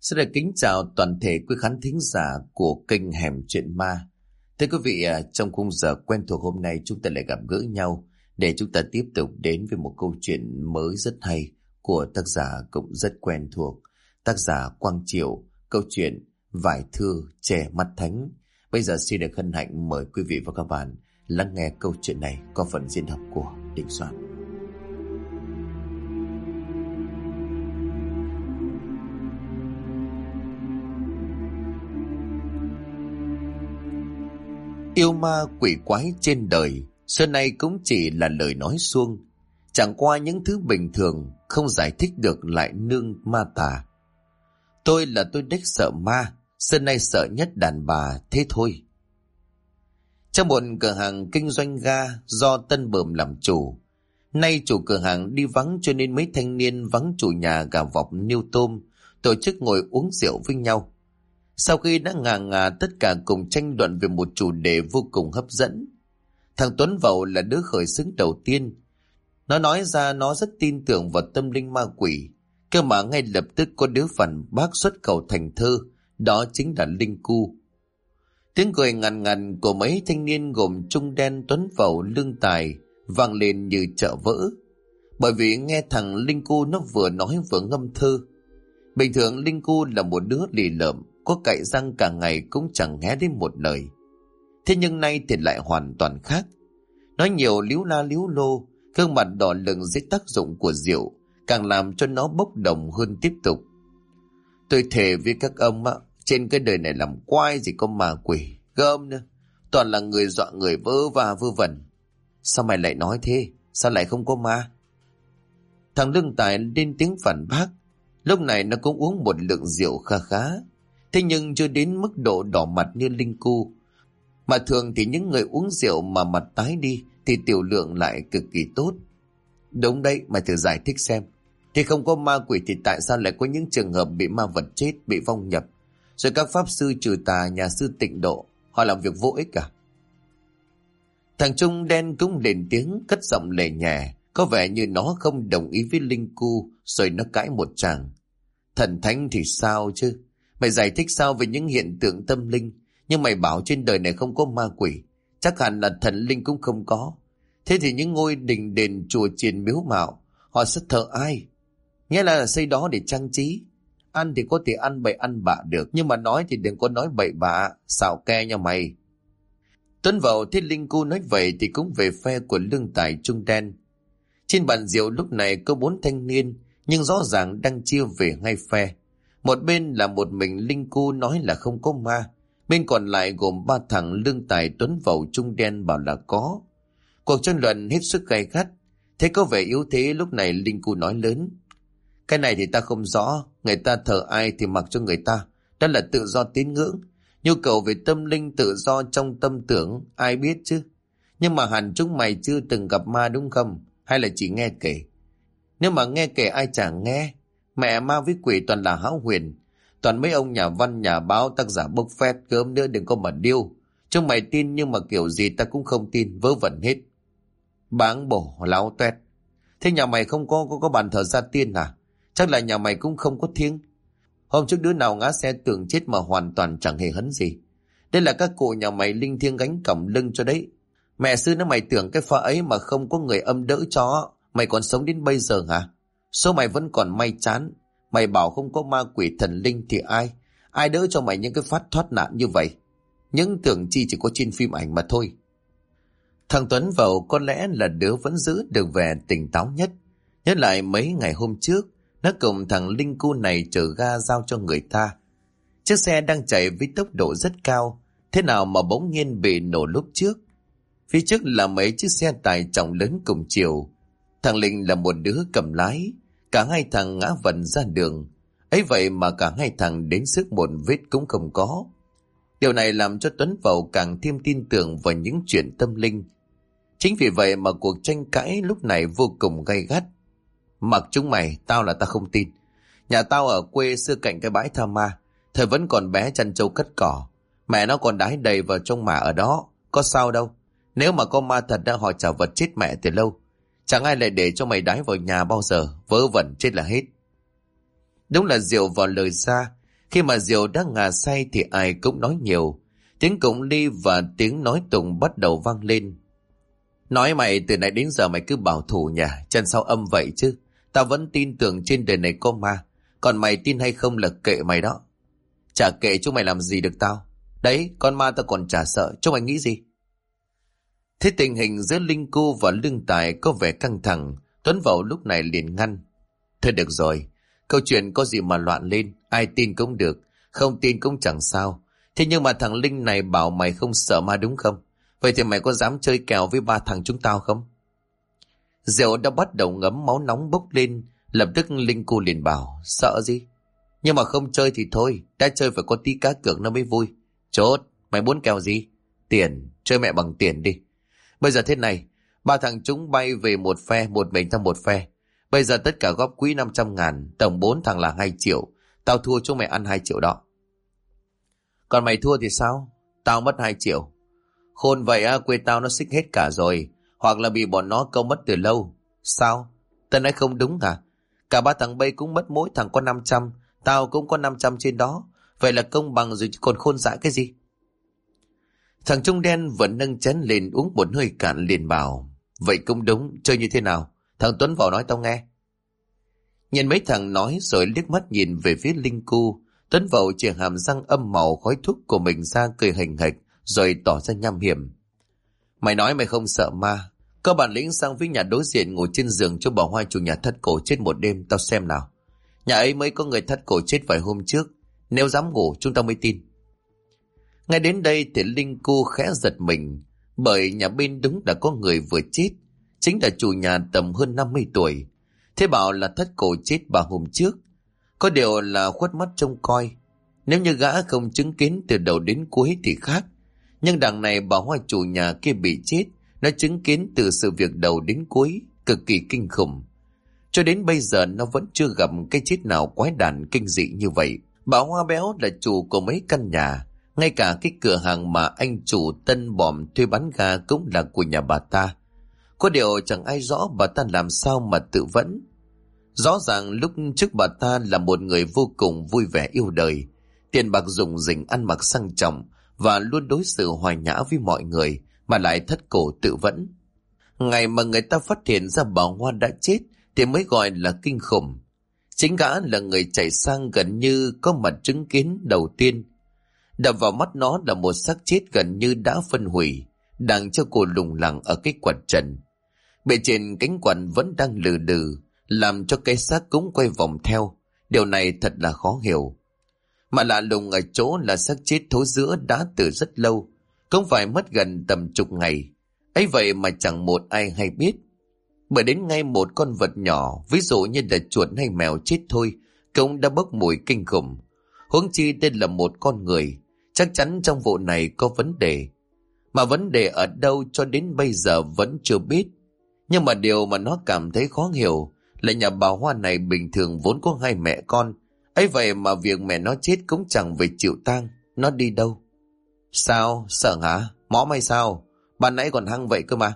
Xin được kính chào toàn thể quý khán thính giả của kênh Hẻm Chuyện Ma. Thưa quý vị, trong khung giờ quen thuộc hôm nay chúng ta lại gặp gỡ nhau để chúng ta tiếp tục đến với một câu chuyện mới rất hay của tác giả cũng rất quen thuộc, tác giả Quang Triệu, câu chuyện Vải Thưa Trẻ Mắt Thánh. Bây giờ xin được hân hạnh mời quý vị và các bạn lắng nghe câu chuyện này có phần diễn đọc của Đình Soạn. Yêu ma quỷ quái trên đời xưa nay cũng chỉ là lời nói suông, chẳng qua những thứ bình thường không giải thích được lại nương ma tà. Tôi đếch sợ ma, xưa nay sợ nhất đàn bà thế thôi. Trong một cửa hàng kinh doanh ga do Tân Bờm làm chủ, nay chủ cửa hàng đi vắng cho nên mấy thanh niên vắng chủ nhà gà vọc niêu tôm tổ chức ngồi uống rượu với nhau. Sau khi đã ngà tất cả cùng tranh luận về một chủ đề vô cùng hấp dẫn. Thằng Tuấn Vậu là đứa khởi xướng đầu tiên. Nó nói ra nó rất tin tưởng vào tâm linh ma quỷ, cơ mà ngay lập tức có đứa phản bác xuất khẩu thành thơ, đó chính là Linh Cu. Tiếng cười ngằn ngằn của mấy thanh niên gồm Trung Đen, Tuấn Vậu, Lương Tài vang lên như chợ vỡ, bởi vì nghe thằng Linh Cu nó vừa nói vừa ngâm thơ. Bình thường Linh Cu là một đứa lì lợm, có cạy răng cả ngày cũng chẳng nghe đến một lời. Thế nhưng nay thì lại hoàn toàn khác. Nói nhiều líu la líu lô, gương mặt đỏ lừng dưới tác dụng của rượu càng làm cho nó bốc đồng hơn tiếp tục. Tôi thề với các ông á, trên cái đời này làm quái gì có ma quỷ, gớm nữa, toàn là người dọa người vớ va vơ vẩn. Sao mày lại nói thế? Sao lại không có ma? Thằng Lương Tài lên tiếng phản bác. Lúc này nó cũng uống một lượng rượu kha khá, thế nhưng chưa đến mức độ đỏ mặt như Linh Cu. Mà thường thì những người uống rượu mà mặt tái đi thì tiểu lượng lại cực kỳ tốt. Đúng đấy, mày thử giải thích xem. Thì không có ma quỷ thì tại sao lại có những trường hợp bị ma vật chết, bị vong nhập, rồi các pháp sư trừ tà, nhà sư tịnh độ, họ làm việc vô ích cả? Thằng Trung Đen cũng lên tiếng cất giọng lề nhẹ, có vẻ như nó không đồng ý với Linh Cu, rồi nó cãi một tràng. Thần thánh thì sao chứ? Mày giải thích sao về những hiện tượng tâm linh, nhưng mày bảo trên đời này không có ma quỷ, chắc hẳn là thần linh cũng không có. Thế thì những ngôi đình đền chùa chiền miếu mạo, họ sẽ thờ ai? Nghĩa là xây đó để trang trí. Ăn thì có thể ăn bậy ăn bạ được, nhưng mà nói thì đừng có nói bậy bạ, xạo ke nha mày. Tuấn Vậu thấy Linh Cu nói vậy thì cũng về phe của Lương Tài, Trung Đen. Trên bàn rượu lúc này có 4 thanh niên, nhưng rõ ràng đang chia về hai phe. Một bên là một mình Linh Cu nói là không có ma, bên còn lại gồm 3 thằng Lương Tài, Tuấn Vậu, Trung Đen bảo là có. Cuộc tranh luận hết sức gay gắt. Thế có vẻ yếu thế, lúc này Linh Cu nói lớn. Cái này thì ta không rõ, người ta thờ ai thì mặc cho người ta, đó là tự do tín ngưỡng. Nhu cầu về tâm linh tự do trong tâm tưởng, ai biết chứ. Nhưng mà hẳn chúng mày chưa từng gặp ma đúng không? Hay là chỉ nghe kể? Nếu mà nghe kể ai chẳng nghe. Mẹ ma với quỷ toàn là hão huyền, toàn mấy ông nhà văn nhà báo tác giả bốc phét, gớm nữa đừng có mà điêu. Chúng mày tin nhưng mà kiểu gì ta cũng không tin, vớ vẩn hết. Báng bổ láo toét. Thế nhà mày không có bàn thờ gia tiên à? Chắc là nhà mày cũng không có thiêng. Hôm trước đứa nào ngã xe tưởng chết mà hoàn toàn chẳng hề hấn gì. Đây là các cụ nhà mày linh thiêng gánh còng lưng cho đấy. Mẹ xưa nó mày tưởng cái pha ấy mà không có người âm đỡ cho, mày còn sống đến bây giờ hả? Số mày vẫn còn may chán. Mày bảo không có ma quỷ thần linh thì ai đỡ cho mày những cái phát thoát nạn như vậy? Những tưởng chi chỉ có trên phim ảnh mà thôi. Thằng Tuấn Vậu có lẽ là đứa vẫn giữ được vẻ tỉnh táo nhất. Nhớ lại mấy ngày hôm trước, nó cùng thằng Linh Cu này chở ga giao cho người ta. Chiếc xe đang chạy với tốc độ rất cao, thế nào mà bỗng nhiên bị nổ lúc trước. Phía trước là mấy chiếc xe tải trọng lớn cùng chiều. Thằng Linh là một đứa cầm lái, cả hai thằng ngã vần ra đường. Ấy vậy mà cả hai thằng đến sức một vết cũng không có. Điều này làm cho Tuấn Vậu càng thêm tin tưởng vào những chuyện tâm linh. Chính vì vậy mà cuộc tranh cãi lúc này vô cùng gay gắt. Mặc chúng mày, tao là tao không tin. Nhà tao ở quê xưa cạnh cái bãi tha ma, thời vẫn còn bé chăn trâu cất cỏ. Mẹ nó còn đái đầy vào trong mả ở đó, có sao đâu. Nếu mà có ma thật đã họ trả vật chết mẹ từ lâu. Chẳng ai lại để cho mày đái vào nhà bao giờ, vớ vẩn chết là hết. Đúng là rượu vào lời ra, Khi mà Diệu đã ngà say thì ai cũng nói nhiều. Tiếng cụng ly và tiếng nói tụng bắt đầu vang lên. Nói mày từ nãy đến giờ mày cứ bảo thủ nhà, chân sao âm vậy chứ? Tao vẫn tin tưởng trên đời này có ma. Còn mày tin hay không là kệ mày đó. Chả kệ chúng mày làm gì được tao. Đấy, con ma tao còn chả sợ, chúng mày nghĩ gì? Thế tình hình giữa Linh Cô và Lương Tài có vẻ căng thẳng. Tuấn Vậu lúc này liền ngăn. Thôi được rồi, câu chuyện có gì mà loạn lên, ai tin cũng được, không tin cũng chẳng sao. Thế nhưng mà thằng Linh này bảo mày không sợ ma đúng không? Vậy thì mày có dám chơi kèo với ba thằng chúng tao không? Diệu đã bắt đầu ngấm máu nóng bốc lên. Lập tức Linh Cô liền bảo, sợ gì? Nhưng mà không chơi thì thôi, đã chơi phải có tí cá cược nó mới vui. Chốt, mày muốn kèo gì? Tiền, chơi mẹ bằng tiền đi. Bây giờ thế này, ba thằng chúng bay về một phe, một mình trong một phe. Bây giờ tất cả góp quỹ 500.000, tổng 4 thằng là 2 triệu. Tao thua chúng mày ăn 2 triệu đó. Còn mày thua thì sao? Tao mất 2 triệu. Khôn vậy á, quê tao nó xích hết cả rồi. Hoặc là bị bọn nó câu mất từ lâu. Sao? Tao nói không đúng hả? Cả ba thằng bay cũng mất mỗi thằng có 500. Tao cũng có 500 trên đó. Vậy là công bằng rồi chứ còn khôn dại cái gì? Thằng Trung Đen vẫn nâng chén lên uống một hơi cạn liền bảo. Vậy cũng đúng, chơi như thế nào? Thằng Tuấn vào nói tao nghe. Nhìn mấy thằng nói rồi liếc mắt nhìn về phía Linh Cu. Tuấn vào chìa hàm răng âm màu khói thuốc của mình ra cười hình hạch rồi tỏ ra nham hiểm. Mày nói mày không sợ ma. Có bản lĩnh sang với nhà đối diện ngồi trên giường cho bà Hoa chủ nhà thắt cổ chết một đêm, tao xem nào. Nhà ấy mới có người thắt cổ chết vài hôm trước. Nếu dám ngủ chúng tao mới tin. Ngay đến đây thì Linh Cu khẽ giật mình. Bởi nhà bên đúng đã có người vừa chết. Chính là chủ nhà tầm hơn 50 tuổi. Thế bảo là thắt cổ chết 3 hôm trước. Có điều là khuất mắt trông coi. Nếu như gã không chứng kiến từ đầu đến cuối thì khác. Nhưng đằng này bà Hoa chủ nhà kia bị chết. Nó chứng kiến từ sự việc đầu đến cuối. Cực kỳ kinh khủng. Cho đến bây giờ nó vẫn chưa gặp cái chết nào quái đản kinh dị như vậy. Bà Hoa béo là chủ của mấy căn nhà. Ngay cả cái cửa hàng mà anh chủ Tân Bòm thuê bán gà cũng là của nhà bà ta. Có điều chẳng ai rõ bà ta làm sao mà tự vẫn. Rõ ràng lúc trước bà ta là một người vô cùng vui vẻ yêu đời. Tiền bạc rủng rỉnh, ăn mặc sang trọng và luôn đối xử hòa nhã với mọi người mà lại thắt cổ tự vẫn. Ngày mà người ta phát hiện ra bà Hoa đã chết thì mới gọi là kinh khủng. Chính gã là người chạy sang gần như có mặt chứng kiến đầu tiên. Đập vào mắt nó là một xác chết gần như đã phân hủy, đang cho cô lủng lẳng ở cái quạt trần. Bề trên cánh quạt vẫn đang lừ đừ, làm cho cái xác cũng quay vòng theo. Điều này thật là khó hiểu. Mà lạ lùng ở chỗ là xác chết thối rữa đã từ rất lâu, cũng phải mất gần tầm chục ngày. Ấy vậy mà chẳng một ai hay biết. Bởi đến ngay một con vật nhỏ, ví dụ như là chuột hay mèo chết thôi, cũng đã bốc mùi kinh khủng. Huống chi tên là một con người. Chắc chắn trong vụ này có vấn đề. Mà vấn đề ở đâu cho đến bây giờ vẫn chưa biết. Nhưng mà điều mà nó cảm thấy khó hiểu là nhà bà Hoa này bình thường vốn có 2 mẹ con. Ấy vậy mà việc mẹ nó chết cũng chẳng về chịu tang. Nó đi đâu? Sao? Sợ hả? Mõ mày sao? Ban nãy còn hăng vậy cơ mà.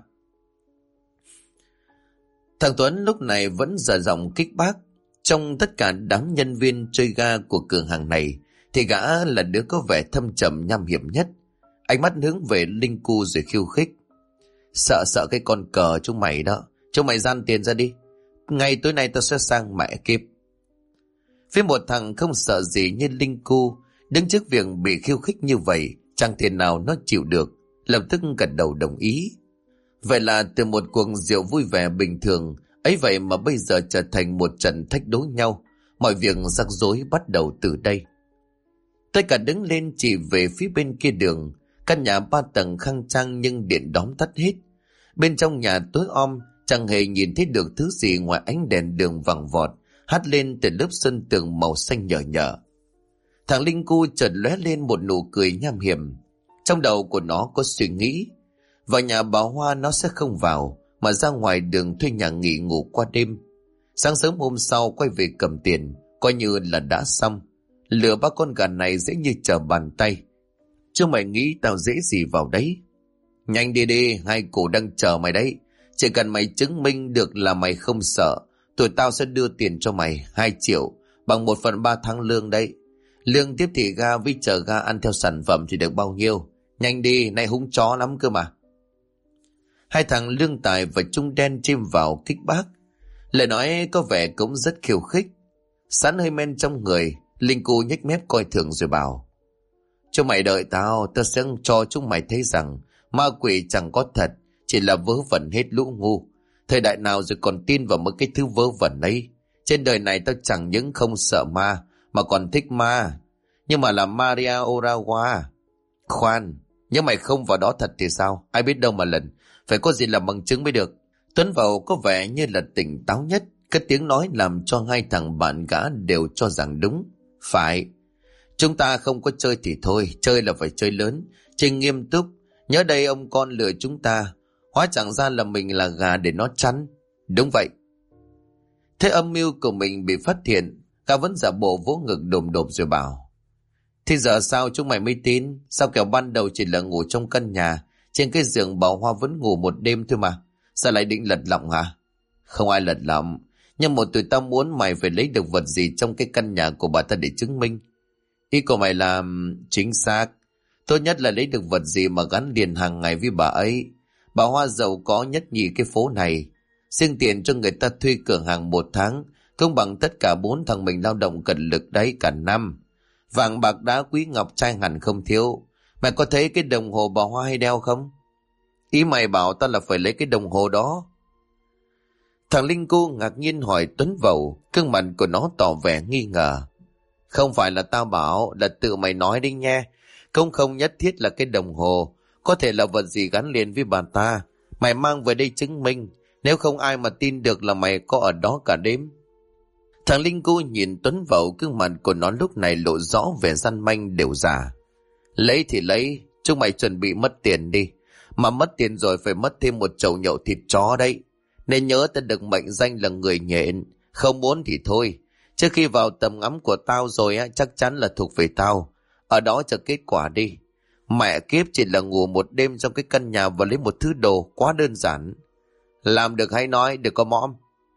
Thằng Tuấn lúc này vẫn dở giọng kích bác. Trong tất cả đám nhân viên chơi ga của cửa hàng này thì gã là đứa có vẻ thâm trầm nham hiểm nhất. Ánh mắt hướng về Linh Cu rồi khiêu khích. Sợ cái con cờ chúng mày đó. Chúng mày gian tiền ra đi. Ngày tối nay tao sẽ sang mẹ kiếp. Với một thằng không sợ gì như Linh Cu, đứng trước việc bị khiêu khích như vậy, chẳng thể nào nó chịu được. Lập tức gật đầu đồng ý. Vậy là từ một cuộc rượu vui vẻ bình thường, ấy vậy mà bây giờ trở thành một trận thách đố nhau. Mọi việc rắc rối bắt đầu từ đây. Tất cả đứng lên chỉ về phía bên kia đường. Căn nhà 3 tầng khang trang nhưng điện đóm tắt hết. Bên trong nhà tối om, chẳng hề nhìn thấy được thứ gì ngoài ánh đèn đường vàng vọt hắt lên từ lớp sơn tường màu xanh nhờ nhợ. Thằng Linh Cu chợt lóe lên một nụ cười nham hiểm. Trong đầu của nó có suy nghĩ, vào nhà bà Hoa nó sẽ không vào, mà ra ngoài đường thuê nhà nghỉ ngủ qua đêm. Sáng sớm hôm sau quay về cầm tiền, coi như là đã xong. Lừa 3 con gà này dễ như trở bàn tay. Chứ mày nghĩ tao dễ gì vào đấy? Nhanh đi đi, 2 cụ đang chờ mày đấy. Chỉ cần mày chứng minh được là mày không sợ, tụi tao sẽ đưa tiền cho mày 2 triệu, bằng 1/3 tháng lương đấy. Lương tiếp thị ga với chờ ga ăn theo sản phẩm thì được bao nhiêu? Nhanh đi, nay húng chó lắm cơ mà. Hai thằng Lương Tài và Trung Đen chêm vào kích bác. Lời nói có vẻ cũng rất khiêu khích. Sẵn hơi men trong người, Linh Cu nhếch mép coi thường rồi bảo: chúng mày đợi tao sẽ cho chúng mày thấy rằng ma quỷ chẳng có thật, chỉ là vớ vẩn hết lũ ngu. Thời đại nào rồi còn tin vào mấy cái thứ vớ vẩn ấy. Trên đời này tao chẳng những không sợ ma mà còn thích ma. Nhưng mà là Maria Ozawa. Khoan, nhưng mày không vào đó thật thì sao? Ai biết đâu mà lần. Phải có gì làm bằng chứng mới được. Tuấn vào có vẻ như là tỉnh táo nhất. Cái tiếng nói làm cho hai thằng bạn gã đều cho rằng đúng. Phải, chúng ta không có chơi thì thôi, chơi là phải chơi lớn, chơi nghiêm túc. Nhớ đây ông con lừa chúng ta, hóa chẳng ra là mình là gà để nó chắn. Đúng vậy. Thế âm mưu của mình bị phát hiện, gã vẫn giả bộ vỗ ngực đồm đồm rồi bảo: thì giờ sao chúng mày mới tin? Sao kẻo ban đầu chỉ là ngủ trong căn nhà, trên cái giường Bảo Hoa vẫn ngủ một đêm thôi mà. Sao lại định lật lọng hả? Không ai lật lọng, nhưng một tụi tao muốn mày phải lấy được vật gì trong cái căn nhà của bà ta để chứng minh. Ý của mày là chính xác. Tốt nhất là lấy được vật gì mà gắn liền hàng ngày với bà ấy. Bà Hoa giàu có nhất nhì cái phố này. Riêng tiền cho người ta thuê cửa hàng một tháng không bằng tất cả 4 thằng mình lao động cật lực đấy cả năm. Vàng bạc đá quý ngọc trai hẳn không thiếu. Mày có thấy cái đồng hồ bà Hoa hay đeo không? Ý mày bảo tao là phải lấy cái đồng hồ đó? Thằng Linh Cu ngạc nhiên hỏi Tuấn Vầu, gương mặt của nó tỏ vẻ nghi ngờ. Không phải là tao bảo, là tự mày nói đi nha. Không nhất thiết là cái đồng hồ, có thể là vật gì gắn liền với bà ta. Mày mang về đây chứng minh, nếu không ai mà tin được là mày có ở đó cả đêm. Thằng Linh Cu nhìn Tuấn Vầu, gương mặt của nó lúc này lộ rõ vẻ răn manh đều giả. Lấy thì lấy, chúng mày chuẩn bị mất tiền đi. Mà mất tiền rồi phải mất thêm một chầu nhậu thịt chó đấy. Nên nhớ ta được mệnh danh là người nhện. Không muốn thì thôi. Trước khi vào tầm ngắm của tao rồi á, chắc chắn là thuộc về tao. Ở đó chờ kết quả đi. Mẹ kiếp, chỉ là ngủ một đêm trong cái căn nhà và lấy một thứ đồ quá đơn giản. Làm được hay nói, đừng có mõm.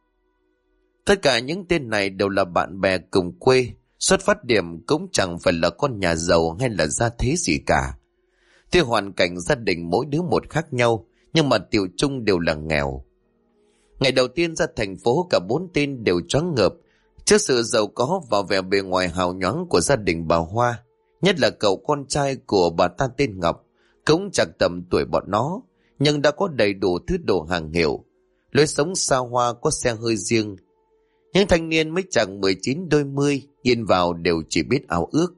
Tất cả những tên này đều là bạn bè cùng quê. Xuất phát điểm cũng chẳng phải là con nhà giàu hay là gia thế gì cả. Tuy hoàn cảnh gia đình mỗi đứa một khác nhau, nhưng mà tiểu chung đều là nghèo. Ngày đầu tiên ra thành phố, cả 4 tên đều choáng ngợp trước sự giàu có và vẻ bề ngoài hào nhoáng của gia đình bà Hoa. Nhất là cậu con trai của bà ta tên Ngọc, cũng chẳng tầm tuổi bọn nó, nhưng đã có đầy đủ thứ đồ hàng hiệu. Lối sống xa hoa, có xe hơi riêng. Những thanh niên mới chẳng 19 đôi mươi, nhìn vào đều chỉ biết ao ước.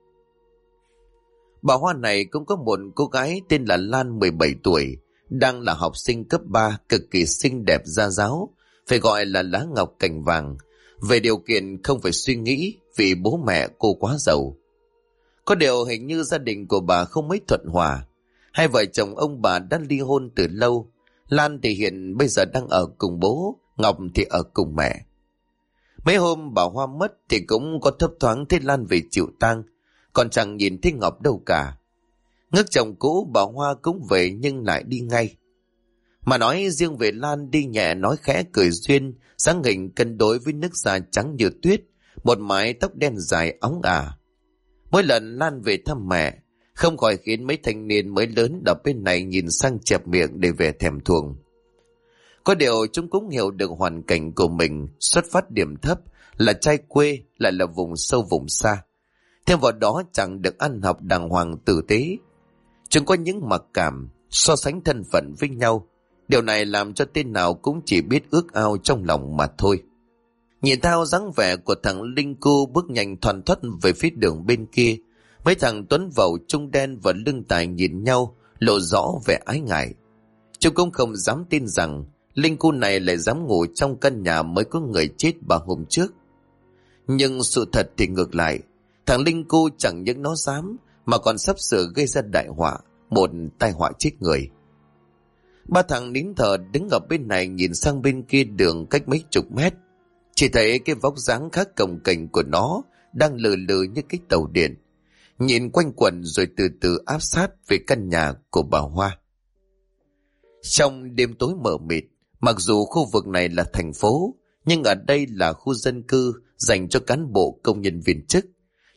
Bà Hoa này cũng có một cô gái tên là Lan 17 tuổi, đang là học sinh cấp 3, cực kỳ xinh đẹp gia giáo, phải gọi là lá ngọc cành vàng. Về điều kiện không phải suy nghĩ, vì bố mẹ cô quá giàu. Có điều hình như gia đình của bà không mấy thuận hòa. Hai vợ chồng ông bà đã ly hôn từ lâu. Lan thì hiện bây giờ đang ở cùng bố, Ngọc thì ở cùng mẹ. Mấy hôm bà Hoa mất thì cũng có thấp thoáng thấy Lan về chịu tang, còn chẳng nhìn thấy Ngọc đâu cả. Ngước chồng cũ, bà Hoa cũng về nhưng lại đi ngay. Mà nói riêng về Lan, đi nhẹ nói khẽ cười duyên, sáng hình cân đối với nước da trắng như tuyết, một mái tóc đen dài óng ả. Mỗi lần Lan về thăm mẹ, không khỏi khiến mấy thanh niên mới lớn ở bên này nhìn sang chẹp miệng để về thèm thuồng. Có điều chúng cũng hiểu được hoàn cảnh của mình, xuất phát điểm thấp, là trai quê, lại là vùng sâu vùng xa. Thêm vào đó chẳng được ăn học đàng hoàng tử tế. Chúng có những mặc cảm, so sánh thân phận với nhau. Điều này làm cho tên nào cũng chỉ biết ước ao trong lòng mà thôi. Nhìn theo dáng vẻ của thằng Linh Cu bước nhanh thoăn thoắt về phía đường bên kia, mấy thằng Tuấn Vầu, Trung Đen và Lương Tài nhìn nhau, lộ rõ vẻ ái ngại. Chúng cũng không dám tin rằng Linh Cu này lại dám ngủ trong căn nhà mới có người chết 3 hôm trước. Nhưng sự thật thì ngược lại, thằng Linh Cu chẳng những nó dám, mà còn sắp sửa gây ra đại họa, một tai họa chết người. 3 thằng nín thở đứng ở bên này nhìn sang bên kia đường cách mấy chục mét. Chỉ thấy cái vóc dáng khá cồng kềnh của nó đang lừ lừ như cái tàu điện, nhìn quanh quẩn rồi từ từ áp sát về căn nhà của bà Hoa. Trong đêm tối mờ mịt, mặc dù khu vực này là thành phố, nhưng ở đây là khu dân cư dành cho cán bộ công nhân viên chức.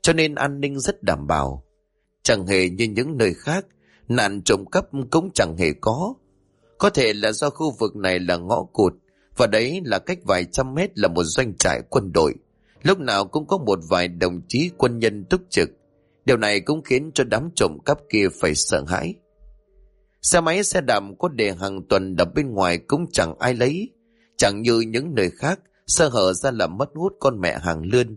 cho nên an ninh rất đảm bảo. Chẳng hề như những nơi khác, nạn trộm cắp cũng chẳng hề có. Có thể là do khu vực này là ngõ cụt, và đấy là cách vài trăm mét là một doanh trại quân đội. Lúc nào cũng có một vài đồng chí quân nhân túc trực. Điều này cũng khiến cho đám trộm cắp kia phải sợ hãi. Xe máy xe đạp có để hàng tuần đập bên ngoài cũng chẳng ai lấy. Chẳng như những nơi khác, sơ hở ra là mất hút con mẹ hàng lươn.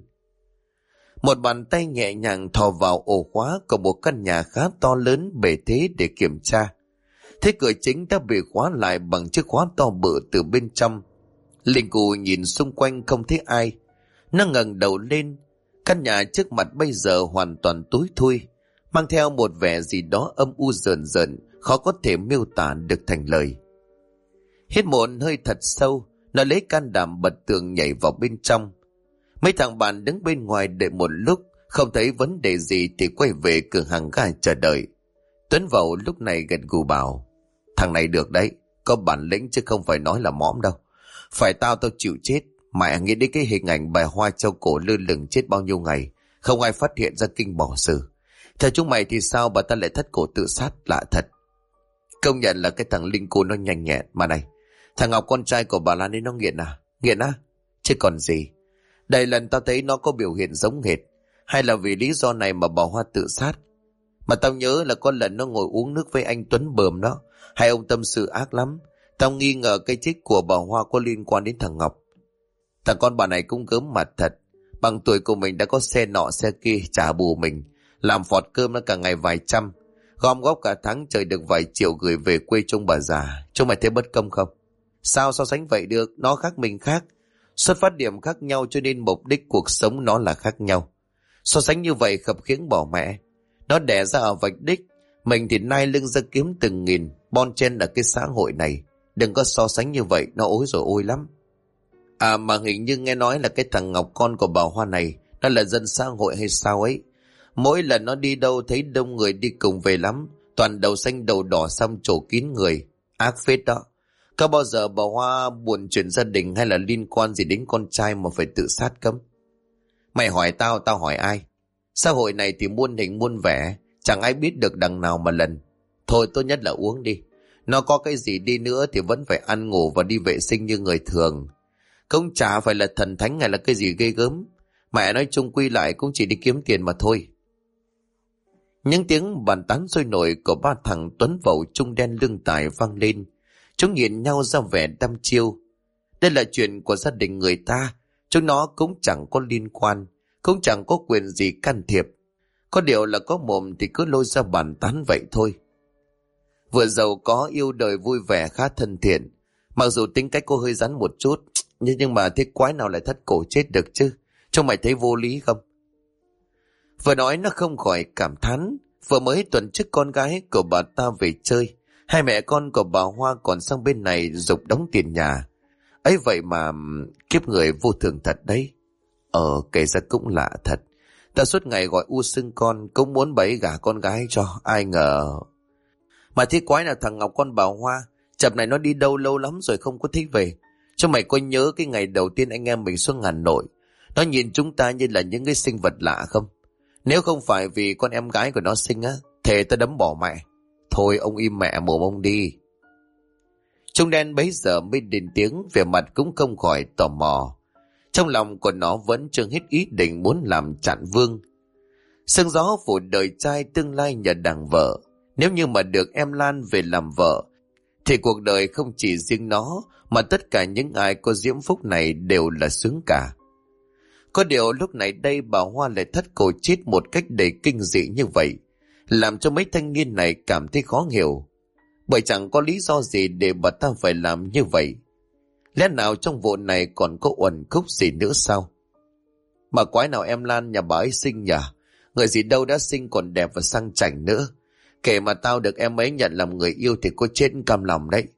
Một bàn tay nhẹ nhàng thò vào ổ khóa của một căn nhà khá to lớn bề thế để kiểm tra. Thế cửa chính đã bị khóa lại bằng chiếc khóa to bự từ bên trong. Linh Cù nhìn xung quanh không thấy ai. Nó ngẩng đầu lên. Căn nhà trước mặt bây giờ hoàn toàn tối thui, mang theo một vẻ gì đó âm u rợn rợn, khó có thể miêu tả được thành lời. Hít một hơi thật sâu, nó lấy can đảm bật tường nhảy vào bên trong. Mấy thằng bạn đứng bên ngoài đợi một lúc, không thấy vấn đề gì thì quay về cửa hàng ga chờ đợi. Tuấn Vậu lúc này gật gù bảo: thằng này được đấy, có bản lĩnh chứ không phải nói là mõm đâu. Phải tao chịu chết. Mẹ nghĩ đến cái hình ảnh bà Hoa treo cổ lơ lửng chết bao nhiêu ngày, không ai phát hiện ra kinh bỏ xử. Theo chúng mày thì sao bà ta lại thất cổ tự sát, lạ thật. Công nhận là cái thằng Linh cô nó nhanh nhẹn. Mà này, thằng Ngọc con trai của bà Lan ấy nó nghiện à? Nghiện á? Chứ còn gì. Đầy lần tao thấy nó có biểu hiện giống hệt. Hay là vì lý do này mà bà Hoa tự sát? Mà tao nhớ là có lần nó ngồi uống nước với anh Tuấn bờm đó. Hai ông tâm sự ác lắm. Tao nghi ngờ cái chết của bà Hoa có liên quan đến thằng Ngọc. Thằng con bà này cũng gớm mặt thật. Bằng tuổi của mình đã có xe nọ xe kia trả bù mình. Làm phọt cơm nó cả ngày vài trăm. Gom góp cả tháng trời được vài triệu gửi về quê chung bà già. Chúng mày thấy bất công không? Sao so sánh vậy được? Nó khác mình khác. Xuất phát điểm khác nhau cho nên mục đích cuộc sống nó là khác nhau. So sánh như vậy khập khiễng bỏ mẹ. Nó đẻ ra ở vạch đích. Mình thì nai lưng ra kiếm từng nghìn. Bon chen ở cái xã hội này. Đừng có so sánh như vậy. Nó ối rồi ôi lắm. À mà hình như nghe nói là cái thằng Ngọc con của bà Hoa này, nó là dân xã hội hay sao ấy. Mỗi lần nó đi đâu thấy đông người đi cùng về lắm. Toàn đầu xanh đầu đỏ xăm trổ kín người. Ác phết đó. Có bao giờ bà Hoa buồn chuyện gia đình hay là liên quan gì đến con trai mà phải tự sát cấm? Mày hỏi tao, tao hỏi ai? Xã hội này thì muôn hình muôn vẻ, chẳng ai biết được đằng nào mà lần. Thôi tốt nhất là uống đi. Nó có cái gì đi nữa thì vẫn phải ăn ngủ và đi vệ sinh như người thường. Không chả phải là thần thánh hay là cái gì ghê gớm. Mẹ nói chung quy lại cũng chỉ đi kiếm tiền mà thôi. Những tiếng bàn tán sôi nổi của ba thằng Tuấn Vậu trung đen lương tài vang lên. Chúng nhìn nhau ra vẻ đăm chiêu. Đây là chuyện của gia đình người ta. Chúng nó cũng chẳng có liên quan, cũng chẳng có quyền gì can thiệp. Có điều là có mồm thì cứ lôi ra bàn tán vậy thôi. Vừa giàu có yêu đời vui vẻ khá thân thiện. Mặc dù tính cách cô hơi rắn một chút, nhưng mà thế quái nào lại thất cổ chết được chứ? Trông mày thấy vô lý không? Vừa nói nó không khỏi cảm thán. Vừa mới tuần trước con gái của bà ta về chơi, hai mẹ con của bà Hoa còn sang bên này giục đóng tiền nhà. Ấy vậy mà kiếp người vô thường thật đấy. Kể ra cũng lạ thật. Ta suốt ngày gọi u sưng con, cũng muốn bẫy gả con gái cho, ai ngờ. Mà thế quái là thằng Ngọc con bà Hoa, chập này nó đi đâu lâu lắm rồi không có thấy về. Cho mày có nhớ cái ngày đầu tiên anh em mình xuống Hà Nội, nó nhìn chúng ta như là những cái sinh vật lạ không? Nếu không phải vì con em gái của nó sinh á, thề ta đấm bỏ mẹ. Thôi ông im mẹ mồm ông đi. Trung đen bấy giờ mới lên tiếng, vẻ mặt cũng không khỏi tò mò. Trong lòng của nó vẫn chưa hết ý định muốn làm Trạng Vương. Sương gió phủ đời trai tương lai nhờ đàng vợ. Nếu như mà được em Lan về làm vợ, thì cuộc đời không chỉ riêng nó, mà tất cả những ai có diễm phúc này đều là sướng cả. Có điều lúc này đây bà Hoa lại thất cổ chết một cách đầy kinh dị như vậy, làm cho mấy thanh niên này cảm thấy khó hiểu. Bởi chẳng có lý do gì để bà ta phải làm như vậy. Lẽ nào trong vụ này còn có uẩn khúc gì nữa sao? Mà quái nào em Lan nhà bà ấy xinh nhỉ? Người gì đâu đã xinh còn đẹp và sang chảnh nữa. Kể mà tao được em ấy nhận làm người yêu thì có chết cam lòng đấy.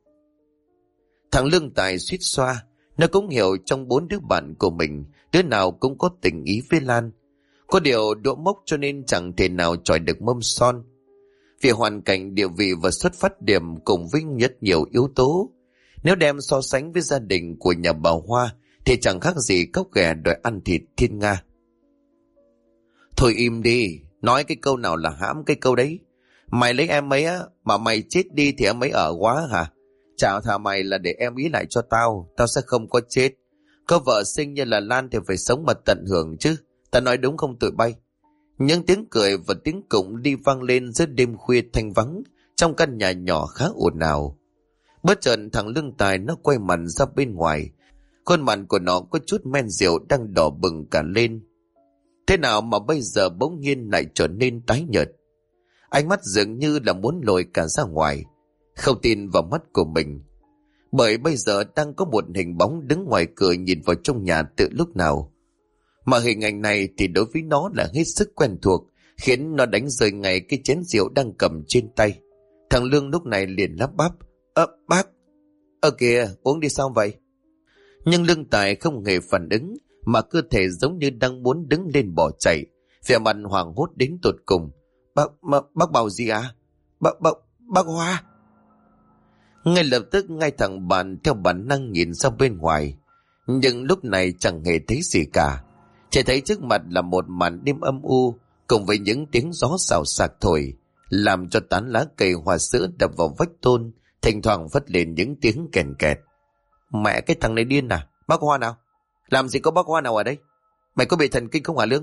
Thằng Lương Tài suýt xoa. Nó cũng hiểu trong 4 đứa bạn của mình, đứa nào cũng có tình ý với Lan. Có điều đỗ mốc cho nên chẳng thể nào chọi được mâm son. Vì hoàn cảnh, địa vị và xuất phát điểm cùng với rất nhiều yếu tố. Nếu đem so sánh với gia đình của nhà bà Hoa thì chẳng khác gì cóc ghẻ đòi ăn thịt thiên nga. Thôi im đi, nói cái câu nào là hãm cái câu đấy. Mày lấy em ấy á, mà mày chết đi thì em ấy ở quá hả? Chào thà mày là để em ý lại cho tao, tao sẽ không có chết. Có vợ xinh như là Lan thì phải sống mà tận hưởng chứ. Tao nói đúng không tụi bay? Những tiếng cười và tiếng cụng đi vang lên giữa đêm khuya thanh vắng, trong căn nhà nhỏ khá ồn ào. Bất chợt thằng Lương Tài nó quay mặt ra bên ngoài. Khuôn mặt của nó có chút men rượu đang đỏ bừng cả lên. Thế nào mà bây giờ bỗng nhiên lại trở nên tái nhợt? Ánh mắt dường như là muốn lồi cả ra ngoài, không tin vào mắt của mình. Bởi bây giờ đang có một hình bóng đứng ngoài cửa nhìn vào trong nhà từ lúc nào. Mà hình ảnh này thì đối với nó là hết sức quen thuộc, khiến nó đánh rơi ngay cái chén rượu đang cầm trên tay. Thằng Lương lúc này liền lắp bắp: Bác, kìa, uống đi sao vậy? Nhưng Lương Tài không hề phản ứng, mà cơ thể giống như đang muốn đứng lên bỏ chạy, vẻ mặt hoảng hốt đến tột cùng. Bác bảo gì à? Bác Hoa. Ngay lập tức ngay thằng bạn theo bản năng nhìn ra bên ngoài, nhưng lúc này chẳng hề thấy gì cả. Chỉ thấy trước mặt là một màn đêm âm u, cùng với những tiếng gió xào xạc thổi, làm cho tán lá cây hoa sữa đập vào vách tôn, thỉnh thoảng vất lên những tiếng kèn kẹt. Mẹ cái thằng này điên à? Bác Hoa nào? Làm gì có bác Hoa nào ở đây? Mày có bị thần kinh không hả Lương?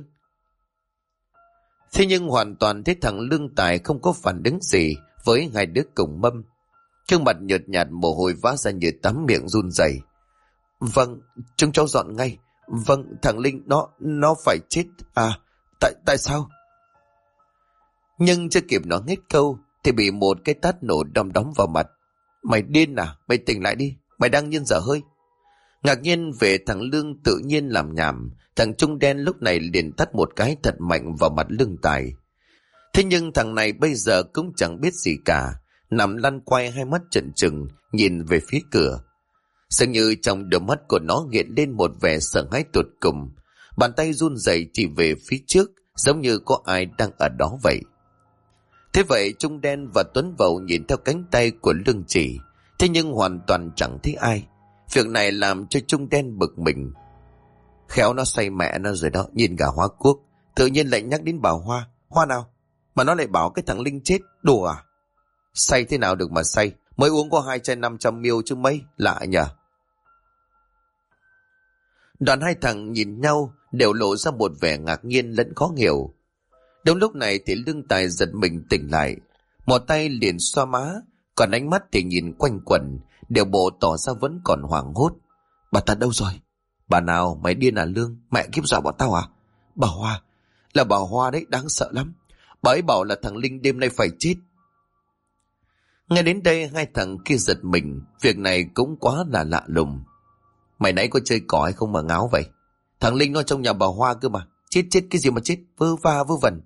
Thế nhưng hoàn toàn thấy thằng Lương Tài không có phản ứng gì với hai đứa cùng mâm. Gương mặt nhợt nhạt, mồ hôi vã ra như tắm, miệng run rẩy. Vâng, chúng cháu dọn ngay. Vâng, thằng Linh nó phải chết à? Tại sao? Nhưng chưa kịp nó hết câu thì bị một cái tát nổ đom đóm vào mặt. Mày điên à? Mày tỉnh lại đi, mày đang nhiên dở hơi. Ngạc nhiên về thằng Lương tự nhiên làm nhảm, thằng Trung đen lúc này liền tát một cái thật mạnh vào mặt Lương Tài. Thế nhưng thằng này bây giờ cũng chẳng biết gì cả, nằm lăn quay, hai mắt trợn trừng nhìn về phía cửa. Dường như trong đôi mắt của nó hiện lên một vẻ sợ hãi tột cùng, bàn tay run rẩy chỉ về phía trước, giống như có ai đang ở đó vậy. Thế vậy Trung đen và Tuấn Vậu nhìn theo cánh tay của Lương Chỉ, thế nhưng hoàn toàn chẳng thấy ai. Việc này làm cho Trung đen bực mình. Khéo nó say mẹ nó rồi đó, nhìn cả Hoa Quốc tự nhiên lại nhắc đến bà Hoa. Hoa nào? Mà nó lại bảo cái thằng Linh chết. Đùa à? Say thế nào được mà say, mới uống có 2 chai 500ml chứ mấy, lạ nhờ. Đoàn hai thằng nhìn nhau đều lộ ra một vẻ ngạc nhiên lẫn khó hiểu. Đúng lúc này thì Lương Tài giật mình tỉnh lại, một tay liền xoa má, còn ánh mắt thì nhìn quanh quẩn, đều bộ tỏ ra vẫn còn hoảng hốt. Bà ta đâu rồi? Bà nào? Mày điên à Lương? Mẹ kiếp dọa bọn tao à? Bà Hoa, là bà Hoa đấy, đáng sợ lắm. Bà ấy bảo là thằng Linh đêm nay phải chết. Nghe đến đây hai thằng kia giật mình, việc này cũng quá là lạ lùng. Mày nãy có chơi cỏ hay không mà ngáo vậy? Thằng Linh nó trong nhà bà Hoa cơ mà. Chết cái gì mà chết, vơ va vơ vẩn.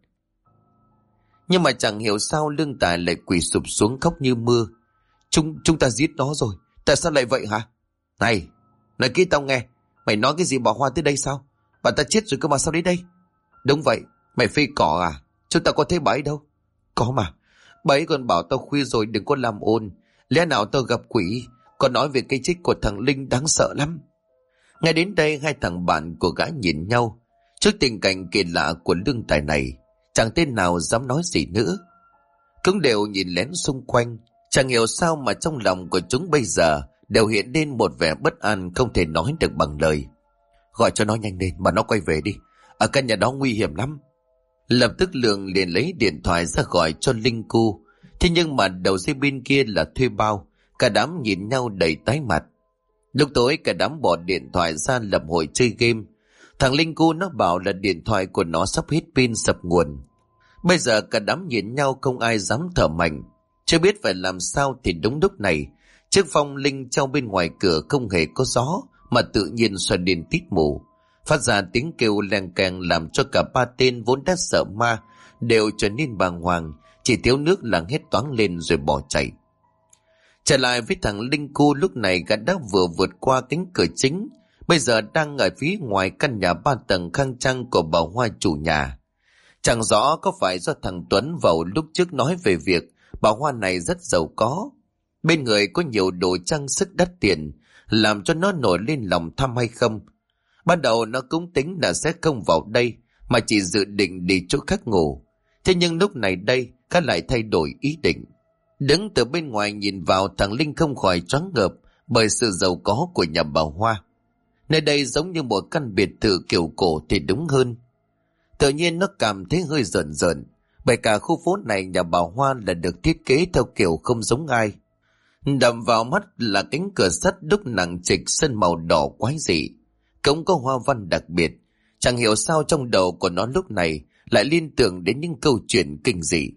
Nhưng mà chẳng hiểu sao Lương Tài lại quỳ sụp xuống khóc như mưa. Chúng ta giết nó rồi. Tại sao lại vậy hả? Này, nói kỹ tao nghe. Mày nói cái gì bà Hoa tới đây sao? Bà ta chết rồi cơ mà, sao đến đây? Đúng vậy, mày phê cỏ à? Chúng ta có thấy bà ấy đâu? Có mà. Bà ấy còn bảo tao khuya rồi đừng có làm ồn. Lẽ nào tao gặp quỷ? Còn nói về cái chết của thằng Linh đáng sợ lắm. Ngay đến đây hai thằng bạn của gã nhìn nhau. Trước tình cảnh kỳ lạ của Lương Tài này, chẳng tên nào dám nói gì nữa. Cũng đều nhìn lén xung quanh. Chẳng hiểu sao mà trong lòng của chúng bây giờ đều hiện lên một vẻ bất an không thể nói được bằng lời. Gọi cho nó nhanh lên mà nó quay về đi. Ở căn nhà đó nguy hiểm lắm. Lập tức Lương liền lấy điện thoại ra gọi cho Linh Cu. Thế nhưng mà đầu dây bên kia là thuê bao. Cả đám nhìn nhau đầy tái mặt. Lúc tối cả đám bỏ điện thoại ra lập hội chơi game. Thằng Linh Cu nó bảo là điện thoại của nó sắp hết pin sập nguồn. Bây giờ cả đám nhìn nhau không ai dám thở mạnh. Chưa biết phải làm sao thì đúng lúc này, chiếc phong linh treo bên ngoài cửa không hề có gió mà tự nhiên xoay điên tít mù, phát ra tiếng kêu leng keng làm cho cả ba tên vốn đã sợ ma đều trở nên bàng hoàng, chỉ thiếu nước là hét toáng lên rồi bỏ chạy. Trở lại với thằng Linh Cu, lúc này gã đã vừa vượt qua cánh cửa chính, bây giờ đang ở phía ngoài căn nhà 3 tầng khang trang của bà Hoa chủ nhà. Chẳng rõ có phải do thằng Tuấn vào lúc trước nói về việc bà Hoa này rất giàu có, bên người có nhiều đồ trang sức đắt tiền, làm cho nó nổi lên lòng tham hay không. Ban đầu nó cũng tính là sẽ không vào đây, mà chỉ dự định đi chỗ khác ngủ. Thế nhưng lúc này đây, gã lại thay đổi ý định. Đứng từ bên ngoài nhìn vào, thằng Linh không khỏi choáng ngợp bởi sự giàu có của nhà bà Hoa. Nơi đây giống như một căn biệt thự kiểu cổ thì đúng hơn. Tự nhiên nó cảm thấy hơi rợn rợn, bởi cả khu phố này nhà bà Hoa là được thiết kế theo kiểu không giống ai. Đập vào mắt là cánh cửa sắt đúc nặng trịch sơn màu đỏ quái dị, cũng có hoa văn đặc biệt. Chẳng hiểu sao trong đầu của nó lúc này lại liên tưởng đến những câu chuyện kinh dị.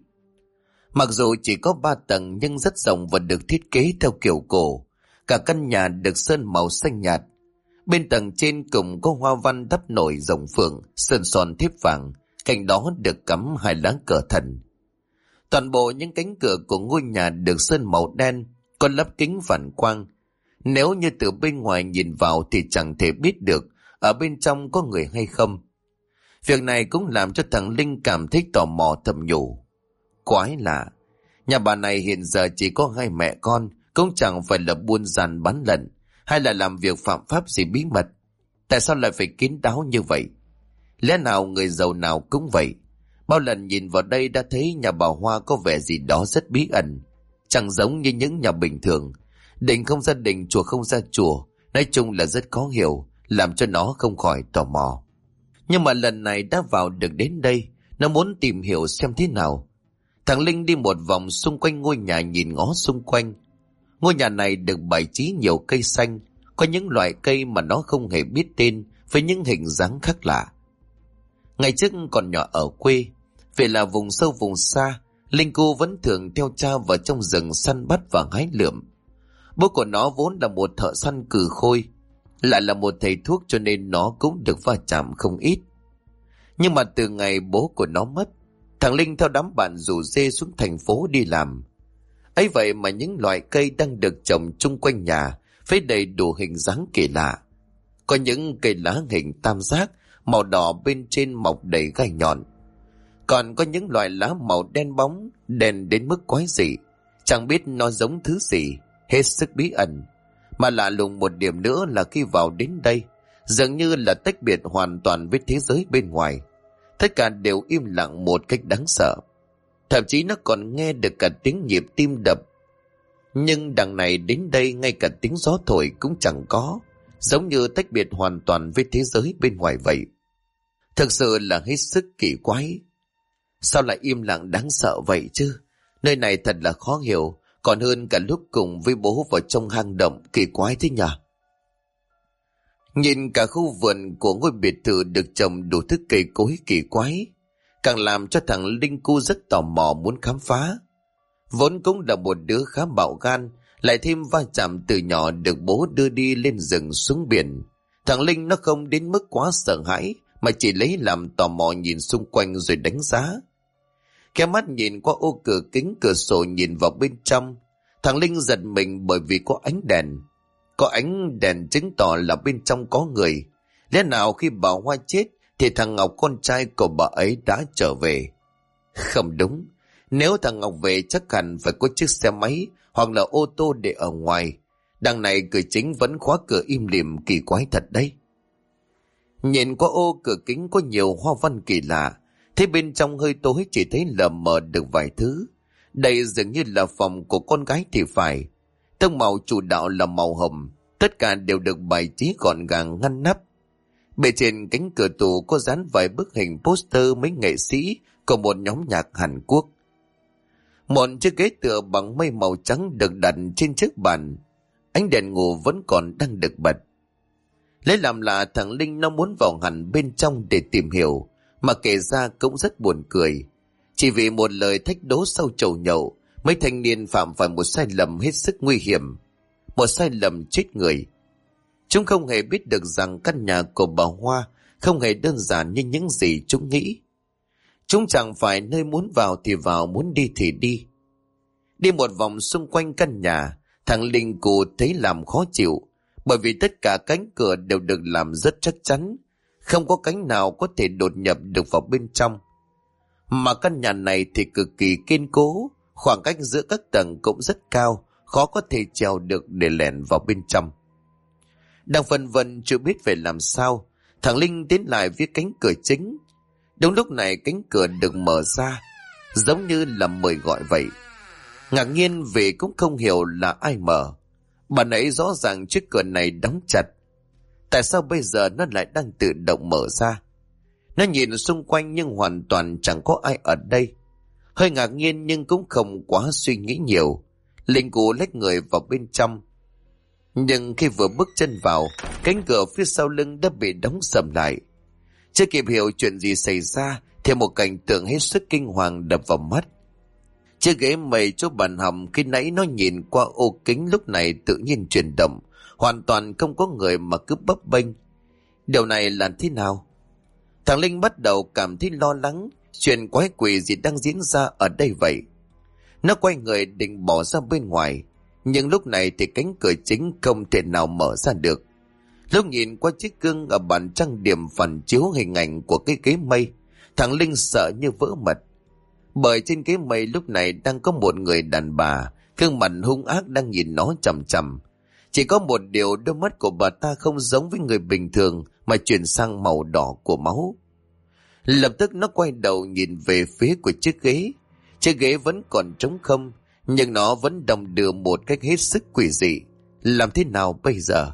Mặc dù chỉ có 3 tầng nhưng rất rộng và được thiết kế theo kiểu cổ. Cả căn nhà được sơn màu xanh nhạt. Bên tầng trên cùng có hoa văn đắp nổi rồng phượng, sơn son thiếp vàng, cạnh đó được cắm 2 lá cờ thần. Toàn bộ những cánh cửa của ngôi nhà được sơn màu đen, có lắp kính phản quang. Nếu như từ bên ngoài nhìn vào thì chẳng thể biết được ở bên trong có người hay không. Việc này cũng làm cho thằng Linh cảm thấy tò mò thầm nhủ. Quái lạ, nhà bà này hiện giờ chỉ có 2 mẹ con, cũng chẳng phải là buôn gian bán lận, hay là làm việc phạm pháp gì bí mật. Tại sao lại phải kín đáo như vậy? Lẽ nào người giàu nào cũng vậy? Bao lần nhìn vào đây đã thấy nhà bà Hoa có vẻ gì đó rất bí ẩn, chẳng giống như những nhà bình thường. Đình không ra đình, chùa không ra chùa, nói chung là rất khó hiểu, làm cho nó không khỏi tò mò. Nhưng mà lần này đã vào được đến đây, nó muốn tìm hiểu xem thế nào. Thằng Linh đi một vòng xung quanh ngôi nhà nhìn ngó xung quanh. Ngôi nhà này được bày trí nhiều cây xanh, có những loại cây mà nó không hề biết tên với những hình dáng khác lạ. Ngày trước còn nhỏ ở quê, vì là vùng sâu vùng xa, Linh cô vẫn thường theo cha vào trong rừng săn bắt và hái lượm. Bố của nó vốn là một thợ săn cừ khôi, lại là một thầy thuốc cho nên nó cũng được va chạm không ít. Nhưng mà từ ngày bố của nó mất, thằng Linh theo đám bạn rủ rê xuống thành phố đi làm. Ấy vậy mà những loại cây đang được trồng chung quanh nhà với đầy đủ hình dáng kỳ lạ. Có những cây lá hình tam giác, màu đỏ bên trên mọc đầy gai nhọn. Còn có những loại lá màu đen bóng, đen đến mức quái dị. Chẳng biết nó giống thứ gì, hết sức bí ẩn. Mà lạ lùng một điểm nữa là khi vào đến đây, dường như là tách biệt hoàn toàn với thế giới bên ngoài. Tất cả đều im lặng một cách đáng sợ. Thậm chí nó còn nghe được cả tiếng nhịp tim đập. Nhưng đằng này đến đây ngay cả tiếng gió thổi cũng chẳng có, giống như tách biệt hoàn toàn với thế giới bên ngoài vậy. Thực sự là hết sức kỳ quái. Sao lại im lặng đáng sợ vậy chứ? Nơi này thật là khó hiểu, còn hơn cả lúc cùng với bố vào trong hang động kỳ quái thế nhỉ? Nhìn cả khu vườn của ngôi biệt thự được trồng đủ thứ cây cối kỳ quái, càng làm cho thằng Linh cu rất tò mò muốn khám phá. Vốn cũng là một đứa khá bạo gan, lại thêm va chạm từ nhỏ được bố đưa đi lên rừng xuống biển. Thằng Linh nó không đến mức quá sợ hãi, mà chỉ lấy làm tò mò nhìn xung quanh rồi đánh giá. Kéo mắt nhìn qua ô cửa kính cửa sổ nhìn vào bên trong, thằng Linh giật mình bởi vì có ánh đèn. Có ánh đèn chứng tỏ là bên trong có người. Lẽ nào khi bà Hoa chết thì thằng Ngọc con trai của bà ấy đã trở về? Không đúng, nếu thằng Ngọc về chắc hẳn phải có chiếc xe máy hoặc là ô tô để ở ngoài. Đằng này cửa chính vẫn khóa cửa im lìm, kỳ quái thật đấy. Nhìn qua ô cửa kính có nhiều hoa văn kỳ lạ, thế bên trong hơi tối chỉ thấy lờ mờ được vài thứ. Đây dường như là phòng của con gái thì phải. Tông màu chủ đạo là màu hồng, tất cả đều được bày trí gọn gàng ngăn nắp. Bề trên cánh cửa tủ có dán vài bức hình poster mấy nghệ sĩ của một nhóm nhạc Hàn Quốc. Một chiếc ghế tựa bằng mây màu trắng được đặt trên chiếc bàn. Ánh đèn ngủ vẫn còn đang được bật. Lấy làm lạ, thằng Linh nó muốn vào hẳn bên trong để tìm hiểu, mà kể ra cũng rất buồn cười. Chỉ vì một lời thách đố sau chầu nhậu, mấy thanh niên phạm phải một sai lầm hết sức nguy hiểm, một sai lầm chết người. Chúng không hề biết được rằng căn nhà của bà Hoa không hề đơn giản như những gì chúng nghĩ. Chúng chẳng phải nơi muốn vào thì vào, muốn đi thì đi. Đi một vòng xung quanh căn nhà, thằng Linh cụ thấy làm khó chịu, bởi vì tất cả cánh cửa đều được làm rất chắc chắn, không có cánh nào có thể đột nhập được vào bên trong. Mà căn nhà này thì cực kỳ kiên cố, khoảng cách giữa các tầng cũng rất cao, khó có thể trèo được để lẻn vào bên trong. Đang phân vân chưa biết phải làm sao, thằng Linh tiến lại phía cánh cửa chính. Đúng lúc này cánh cửa được mở ra, giống như là mời gọi vậy. Ngạc nhiên vì cũng không hiểu là ai mở. Bà nãy rõ ràng chiếc cửa này đóng chặt, tại sao bây giờ nó lại đang tự động mở ra? Nó nhìn xung quanh nhưng hoàn toàn chẳng có ai ở đây. Hơi ngạc nhiên nhưng cũng không quá suy nghĩ nhiều. Linh Cú lách người vào bên trong. Nhưng khi vừa bước chân vào, cánh cửa phía sau lưng đã bị đóng sầm lại. Chưa kịp hiểu chuyện gì xảy ra thì một cảnh tượng hết sức kinh hoàng đập vào mắt. Chiếc ghế mây chỗ bàn hầm khi nãy nó nhìn qua ô kính lúc này tự nhiên chuyển động, hoàn toàn không có người mà cứ bấp bênh. Điều này là thế nào? Thằng Linh bắt đầu cảm thấy lo lắng, chuyện quái quỷ gì đang diễn ra ở đây vậy. Nó quay người định bỏ ra bên ngoài, nhưng lúc này thì cánh cửa chính không thể nào mở ra được. Lúc nhìn qua chiếc gương ở bàn trang điểm phản chiếu hình ảnh của cái ghế mây, thằng Linh sợ như vỡ mật. Bởi trên ghế mây lúc này đang có một người đàn bà, gương mặt hung ác đang nhìn nó chằm chằm. Chỉ có một điều, đôi mắt của bà ta không giống với người bình thường mà chuyển sang màu đỏ của máu. Lập tức nó quay đầu nhìn về phía của chiếc ghế. Chiếc ghế vẫn còn trống không, nhưng nó vẫn đong đưa một cách hết sức quỷ dị. Làm thế nào bây giờ?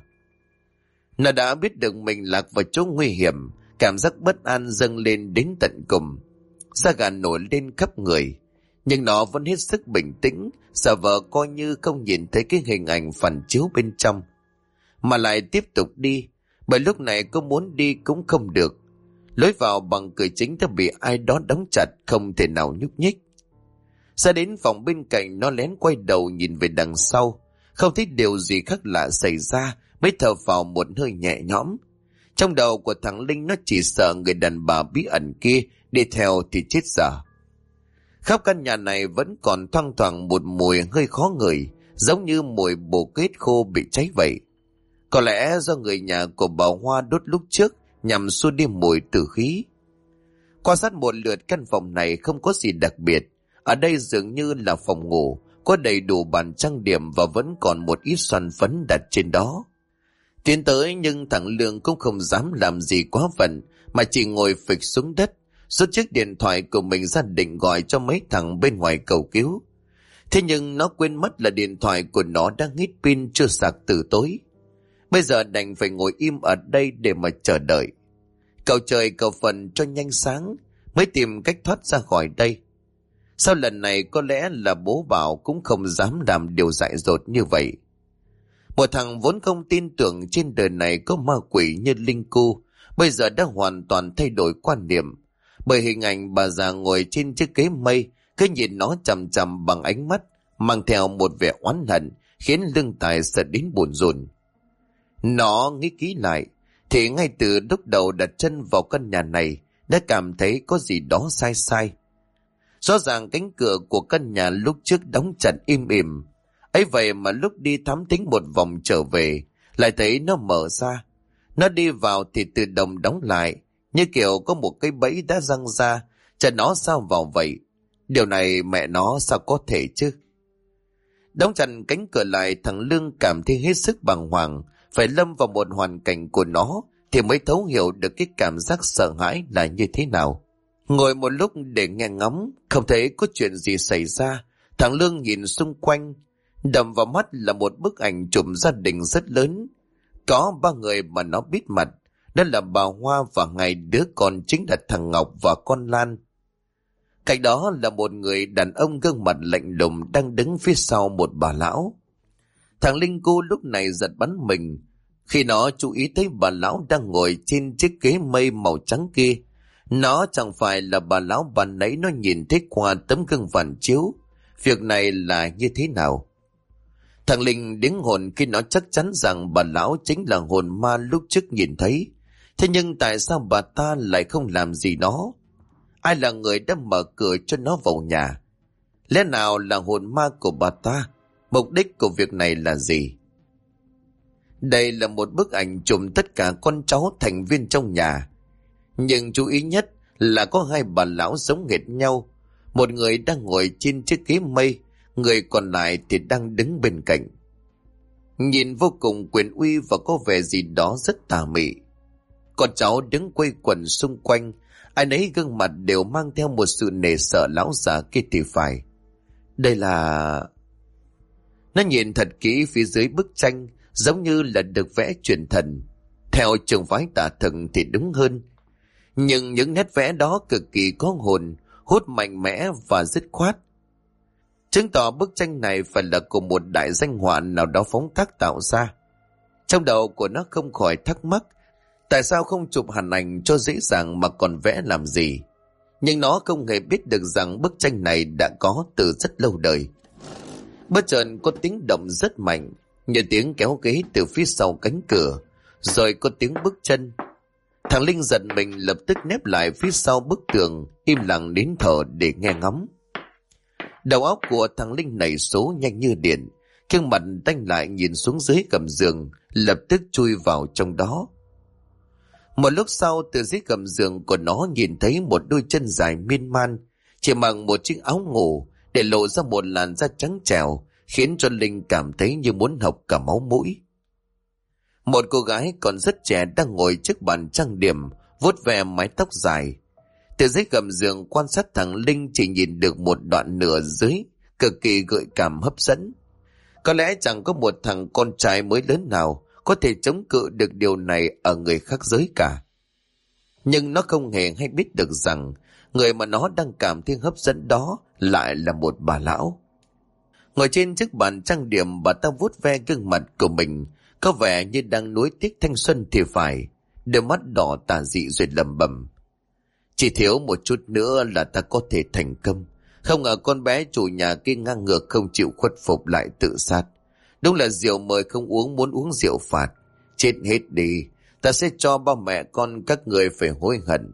Nó đã biết được mình lạc vào chỗ nguy hiểm, cảm giác bất an dâng lên đến tận cùng. Da gà nổi lên khắp người, nhưng nó vẫn hết sức bình tĩnh, giả vờ coi như không nhìn thấy cái hình ảnh phản chiếu bên trong, mà lại tiếp tục đi. Bởi lúc này có muốn đi cũng không được. Lối vào bằng cửa chính đã bị ai đó đóng chặt, không thể nào nhúc nhích. Ra đến phòng bên cạnh, nó lén quay đầu nhìn về đằng sau, không thấy điều gì khác lạ xảy ra, mới thở vào một hơi nhẹ nhõm. Trong đầu của thằng Linh nó chỉ sợ người đàn bà bí ẩn kia đi theo thì chết dở. Khắp căn nhà này vẫn còn thoang thoảng một mùi hơi khó ngửi, giống như mùi bồ kết khô bị cháy vậy. Có lẽ do người nhà của bà Hoa đốt lúc trước nhằm xua đi mùi tử khí. Quan sát một lượt căn phòng này không có gì đặc biệt. Ở đây dường như là phòng ngủ, có đầy đủ bàn trang điểm và vẫn còn một ít xoăn phấn đặt trên đó. Tiến tới nhưng thằng Lương cũng không dám làm gì quá phận, mà chỉ ngồi phịch xuống đất, rút chiếc điện thoại của mình ra định gọi cho mấy thằng bên ngoài cầu cứu. Thế nhưng nó quên mất là điện thoại của nó đang hết pin, chưa sạc từ tối. Bây giờ đành phải ngồi im ở đây để mà chờ đợi. Cầu trời cầu phần cho nhanh sáng mới tìm cách thoát ra khỏi đây. Sau lần này có lẽ là bố Bảo cũng không dám làm điều dại dột như vậy. Một thằng vốn không tin tưởng trên đời này có ma quỷ như Linh Cô, bây giờ đã hoàn toàn thay đổi quan niệm. Bởi hình ảnh bà già ngồi trên chiếc ghế mây, cứ nhìn nó chằm chằm bằng ánh mắt mang theo một vẻ oán hận, khiến Lương Tài sợ đến buồn rùn. Nó nghĩ kỹ lại thì ngay từ lúc đầu đặt chân vào căn nhà này đã cảm thấy có gì đó sai sai. Rõ ràng cánh cửa của căn nhà lúc trước đóng chặt im ỉm, ấy vậy mà lúc đi thám thính một vòng trở về lại thấy nó mở ra. Nó đi vào thì tự động đóng lại, như kiểu có một cái bẫy đã răng ra, chờ nó sao vào vậy. Điều này mẹ nó sao có thể chứ? Đóng chặt cánh cửa lại, thằng Lương cảm thấy hết sức bàng hoàng. Phải lâm vào một hoàn cảnh của nó thì mới thấu hiểu được cái cảm giác sợ hãi là như thế nào. Ngồi một lúc để nghe ngóng, không thấy có chuyện gì xảy ra, thằng Lương nhìn xung quanh. Đập vào mắt là một bức ảnh chụp gia đình rất lớn. Có 3 người mà nó biết mặt, đó là bà Hoa và ngay đứa con chính là thằng Ngọc và con Lan. Cạnh đó là một người đàn ông gương mặt lạnh lùng đang đứng phía sau một bà lão. Thằng Linh Cô lúc này giật bắn mình khi nó chú ý thấy bà lão đang ngồi trên chiếc ghế mây màu trắng kia. Nó chẳng phải là bà lão ban nãy nó nhìn thấy qua tấm gương phản chiếu. Việc này là như thế nào? Thằng Linh điếng hồn khi nó chắc chắn rằng bà lão chính là hồn ma lúc trước nhìn thấy. Thế nhưng tại sao bà ta lại không làm gì nó? Ai là người đã mở cửa cho nó vào nhà? Lẽ nào là hồn ma của bà ta? Mục đích của việc này là gì? Đây là một bức ảnh chụp tất cả con cháu thành viên trong nhà. Nhưng chú ý nhất là có 2 bà lão giống hệt nhau. Một người đang ngồi trên chiếc ghế mây, người còn lại thì đang đứng bên cạnh. Nhìn vô cùng quyền uy và có vẻ gì đó rất tà mị. Con cháu đứng quây quần xung quanh, Ai nấy gương mặt đều mang theo một sự nể sợ lão già kia thì phải. Đây là... Nó nhìn thật kỹ phía dưới bức tranh, giống như là được vẽ truyền thần. Theo trường phái Tà Thực thì đúng hơn. Nhưng những nét vẽ đó cực kỳ có hồn, hút mạnh mẽ và dứt khoát. Chứng tỏ bức tranh này phải là của một đại danh họa nào đó phóng tác tạo ra. Trong đầu của nó không khỏi thắc mắc, tại sao không chụp hình ảnh cho dễ dàng mà còn vẽ làm gì? Nhưng nó không hề biết được rằng bức tranh này đã có từ rất lâu đời. Bất chợt có tiếng động rất mạnh, như tiếng kéo ghế từ phía sau cánh cửa, rồi có tiếng bước chân. Thằng Linh giật mình lập tức nép lại phía sau bức tường, im lặng nín thở để nghe ngóng. Đầu óc của thằng Linh nảy số nhanh như điện, gương mặt đanh lại nhìn xuống dưới gầm giường, lập tức chui vào trong đó. Một lúc sau, từ dưới gầm giường của nó nhìn thấy một đôi chân dài miên man, chỉ mặc một chiếc áo ngủ để lộ ra một làn da trắng trẻo, khiến cho Linh cảm thấy như muốn học cả máu mũi. Một cô gái còn rất trẻ đang ngồi trước bàn trang điểm, vuốt ve mái tóc dài. Từ dưới gầm giường quan sát thằng Linh chỉ nhìn được một đoạn nửa dưới, cực kỳ gợi cảm hấp dẫn. Có lẽ chẳng có một thằng con trai mới lớn nào có thể chống cự được điều này ở người khác giới cả. Nhưng nó không hề hay biết được rằng người mà nó đang cảm thấy hấp dẫn đó lại là một bà lão. Ngồi trên chiếc bàn trang điểm, bà ta vuốt ve gương mặt của mình, có vẻ như đang nuối tiếc thanh xuân thì phải, đôi mắt đỏ tà dị rồi lẩm bẩm: chỉ thiếu một chút nữa là ta có thể thành công. Không ngờ con bé chủ nhà kia ngang ngược không chịu khuất phục lại tự sát. Đúng là rượu mời không uống, muốn uống rượu phạt. Chết hết đi, ta sẽ cho ba mẹ con các người phải hối hận.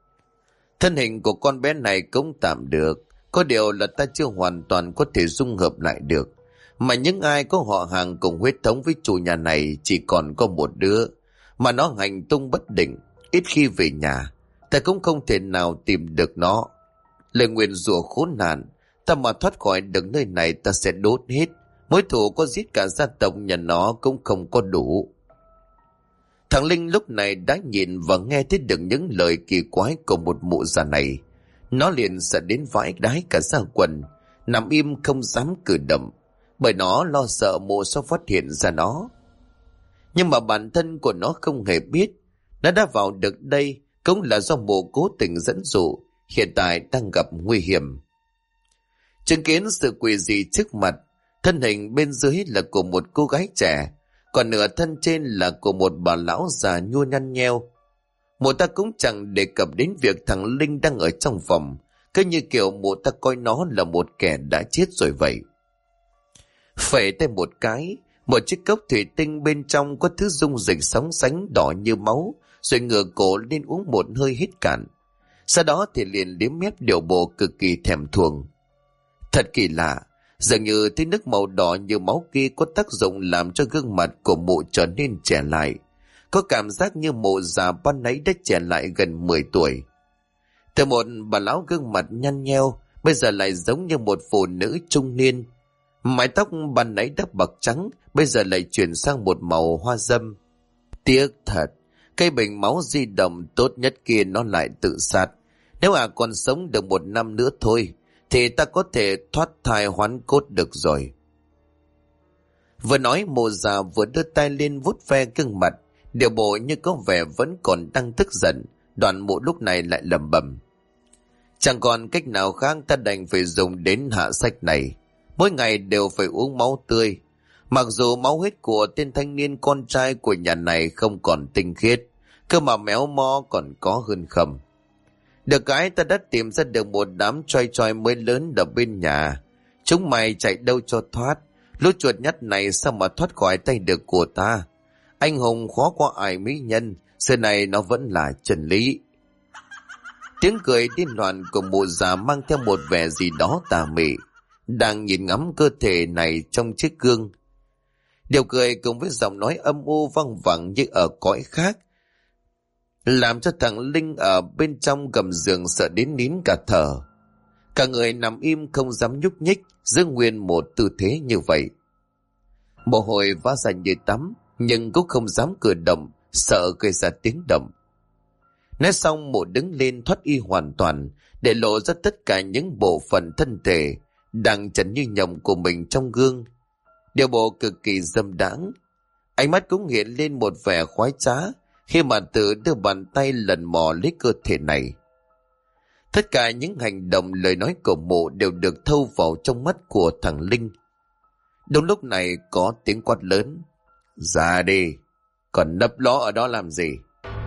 Thân hình của con bé này cũng tạm được, có điều là ta chưa hoàn toàn có thể dung hợp lại được. Mà những ai có họ hàng cùng huyết thống với chủ nhà này chỉ còn có một đứa, mà nó hành tung bất định, ít khi về nhà. Ta cũng không thể nào tìm được nó. Lời nguyền rủa khốn nạn, ta mà thoát khỏi được nơi này ta sẽ đốt hết. Mối thù có giết cả gia tộc nhà nó cũng không có đủ. Thằng Linh lúc này đã nhìn và nghe thấy được những lời kỳ quái của một mụ già này. Nó liền sợ đến vãi đái cả da quần, nằm im không dám cử động, bởi nó lo sợ mụ sẽ phát hiện ra nó. Nhưng mà bản thân của nó không hề biết, nó đã vào được đây cũng là do mụ cố tình dẫn dụ, hiện tại đang gặp nguy hiểm. Chứng kiến sự quỷ dị trước mặt, thân hình bên dưới là của một cô gái trẻ, còn nửa thân trên là của một bà lão già nhua nhăn nheo. Mụ ta cũng chẳng đề cập đến việc thằng Linh đang ở trong phòng, cứ như kiểu mụ ta coi nó là một kẻ đã chết rồi vậy. Phẩy tay một cái, một chiếc cốc thủy tinh bên trong có thứ dung dịch sóng sánh đỏ như máu, rồi ngửa cổ lên uống một hơi hết cạn. Sau đó thì liền liếm mép điệu bộ cực kỳ thèm thuồng. Thật kỳ lạ, dường như thứ nước màu đỏ như máu kia có tác dụng làm cho gương mặt của mụ trở nên trẻ lại. Có cảm giác như mụ già ban nãy đã trẻ lại gần 10 tuổi. Từ một bà lão gương mặt nhăn nheo, bây giờ lại giống như một phụ nữ trung niên. Mái tóc ban nãy đã bạc trắng, bây giờ lại chuyển sang một màu hoa dâm. Tiếc thật, cây bình máu di động tốt nhất kia nó lại tự sát. Nếu còn sống được 1 năm nữa thôi, thì ta có thể thoát thai hoán cốt được rồi. Vừa nói mụ già vừa đưa tay lên vuốt ve gương mặt, điệu bộ như có vẻ vẫn còn đang tức giận. Đoạn mụ lúc này lại lẩm bẩm: chẳng còn cách nào khác, ta đành phải dùng đến hạ sách này. Mỗi ngày đều phải uống máu tươi. Mặc dù máu huyết của tên thanh niên con trai của nhà này không còn tinh khiết, cơ mà méo mó còn có hơn không. Được cái ta đã tìm ra được một đám choi choi mới lớn ở bên nhà. Chúng mày chạy đâu cho thoát. Lũ chuột nhắt này sao mà thoát khỏi tay được của ta. Anh hùng khó qua ải mỹ nhân, xưa này nó vẫn là chân lý. Tiếng cười điên loạn của mụ già mang theo một vẻ gì đó tà mị, đang nhìn ngắm cơ thể này trong chiếc gương. Điều cười cùng với giọng nói âm u văng vẳng như ở cõi khác, làm cho thằng Linh ở bên trong gầm giường sợ đến nín cả thở. Cả người nằm im không dám nhúc nhích, giữ nguyên một tư thế như vậy. Mồ hôi vã ra như tắm, nhưng cũng không dám cử động, sợ gây ra tiếng động. Nói xong mụ đứng lên thoát y hoàn toàn, để lộ ra tất cả những bộ phận thân thể đang trần như nhộng của mình trong gương. Điều bộ cực kỳ dâm đãng. Ánh mắt cũng hiện lên một vẻ khoái trá khi mà tự đưa bàn tay lần mò lấy cơ thể này. Tất cả những hành động lời nói của mụ đều được thâu vào trong mắt của thằng Linh. Đúng lúc này có tiếng quát lớn: "Ra đi, còn nấp ló ở đó làm gì?"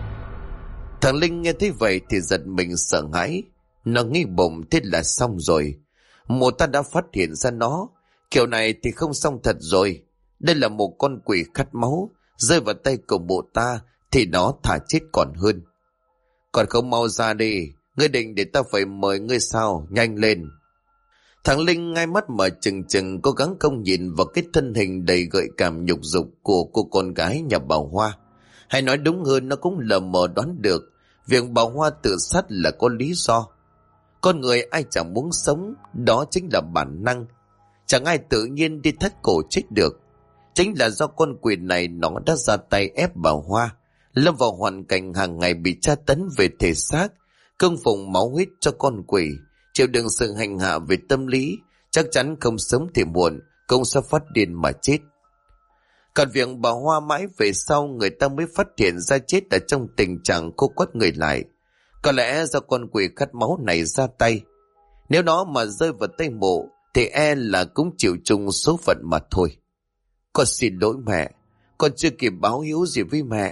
Thằng Linh nghe thấy vậy thì giật mình sợ hãi. Nó nghĩ bụng thế là xong rồi. Mụ ta đã phát hiện ra nó. Kiểu này thì không xong thật rồi. Đây là một con quỷ khát máu. Rơi vào tay của mụ ta thì nó thà chết còn hơn. "Còn không mau ra đi. Ngươi định để ta phải mời ngươi sao? Nhanh lên." Thằng Linh ngay mắt mở trừng trừng, cố gắng không nhìn vào cái thân hình đầy gợi cảm nhục dục của cô con gái nhà bà Hoa. Hay nói đúng hơn, nó cũng lờ mờ đoán được việc bà Hoa tự sát là có lý do. Con người ai chẳng muốn sống, đó chính là bản năng. Chẳng ai tự nhiên đi thắt cổ chết được. Chính là do con quỷ này nó đã ra tay ép bà Hoa lâm vào hoàn cảnh hàng ngày bị tra tấn về thể xác, cưng phụng máu huyết cho con quỷ, chịu đựng sự hành hạ về tâm lý, chắc chắn không sớm thì muộn cũng sẽ phát điên mà chết. Còn việc bà Hoa mãi về sau người ta mới phát hiện ra chết ở trong tình trạng cô quắt người lại. Có lẽ do con quỷ khát máu này ra tay. Nếu nó mà rơi vào tay mộ thì e là cũng chịu chung số phận mà thôi. "Con xin lỗi mẹ, con chưa kịp báo hiếu gì với mẹ."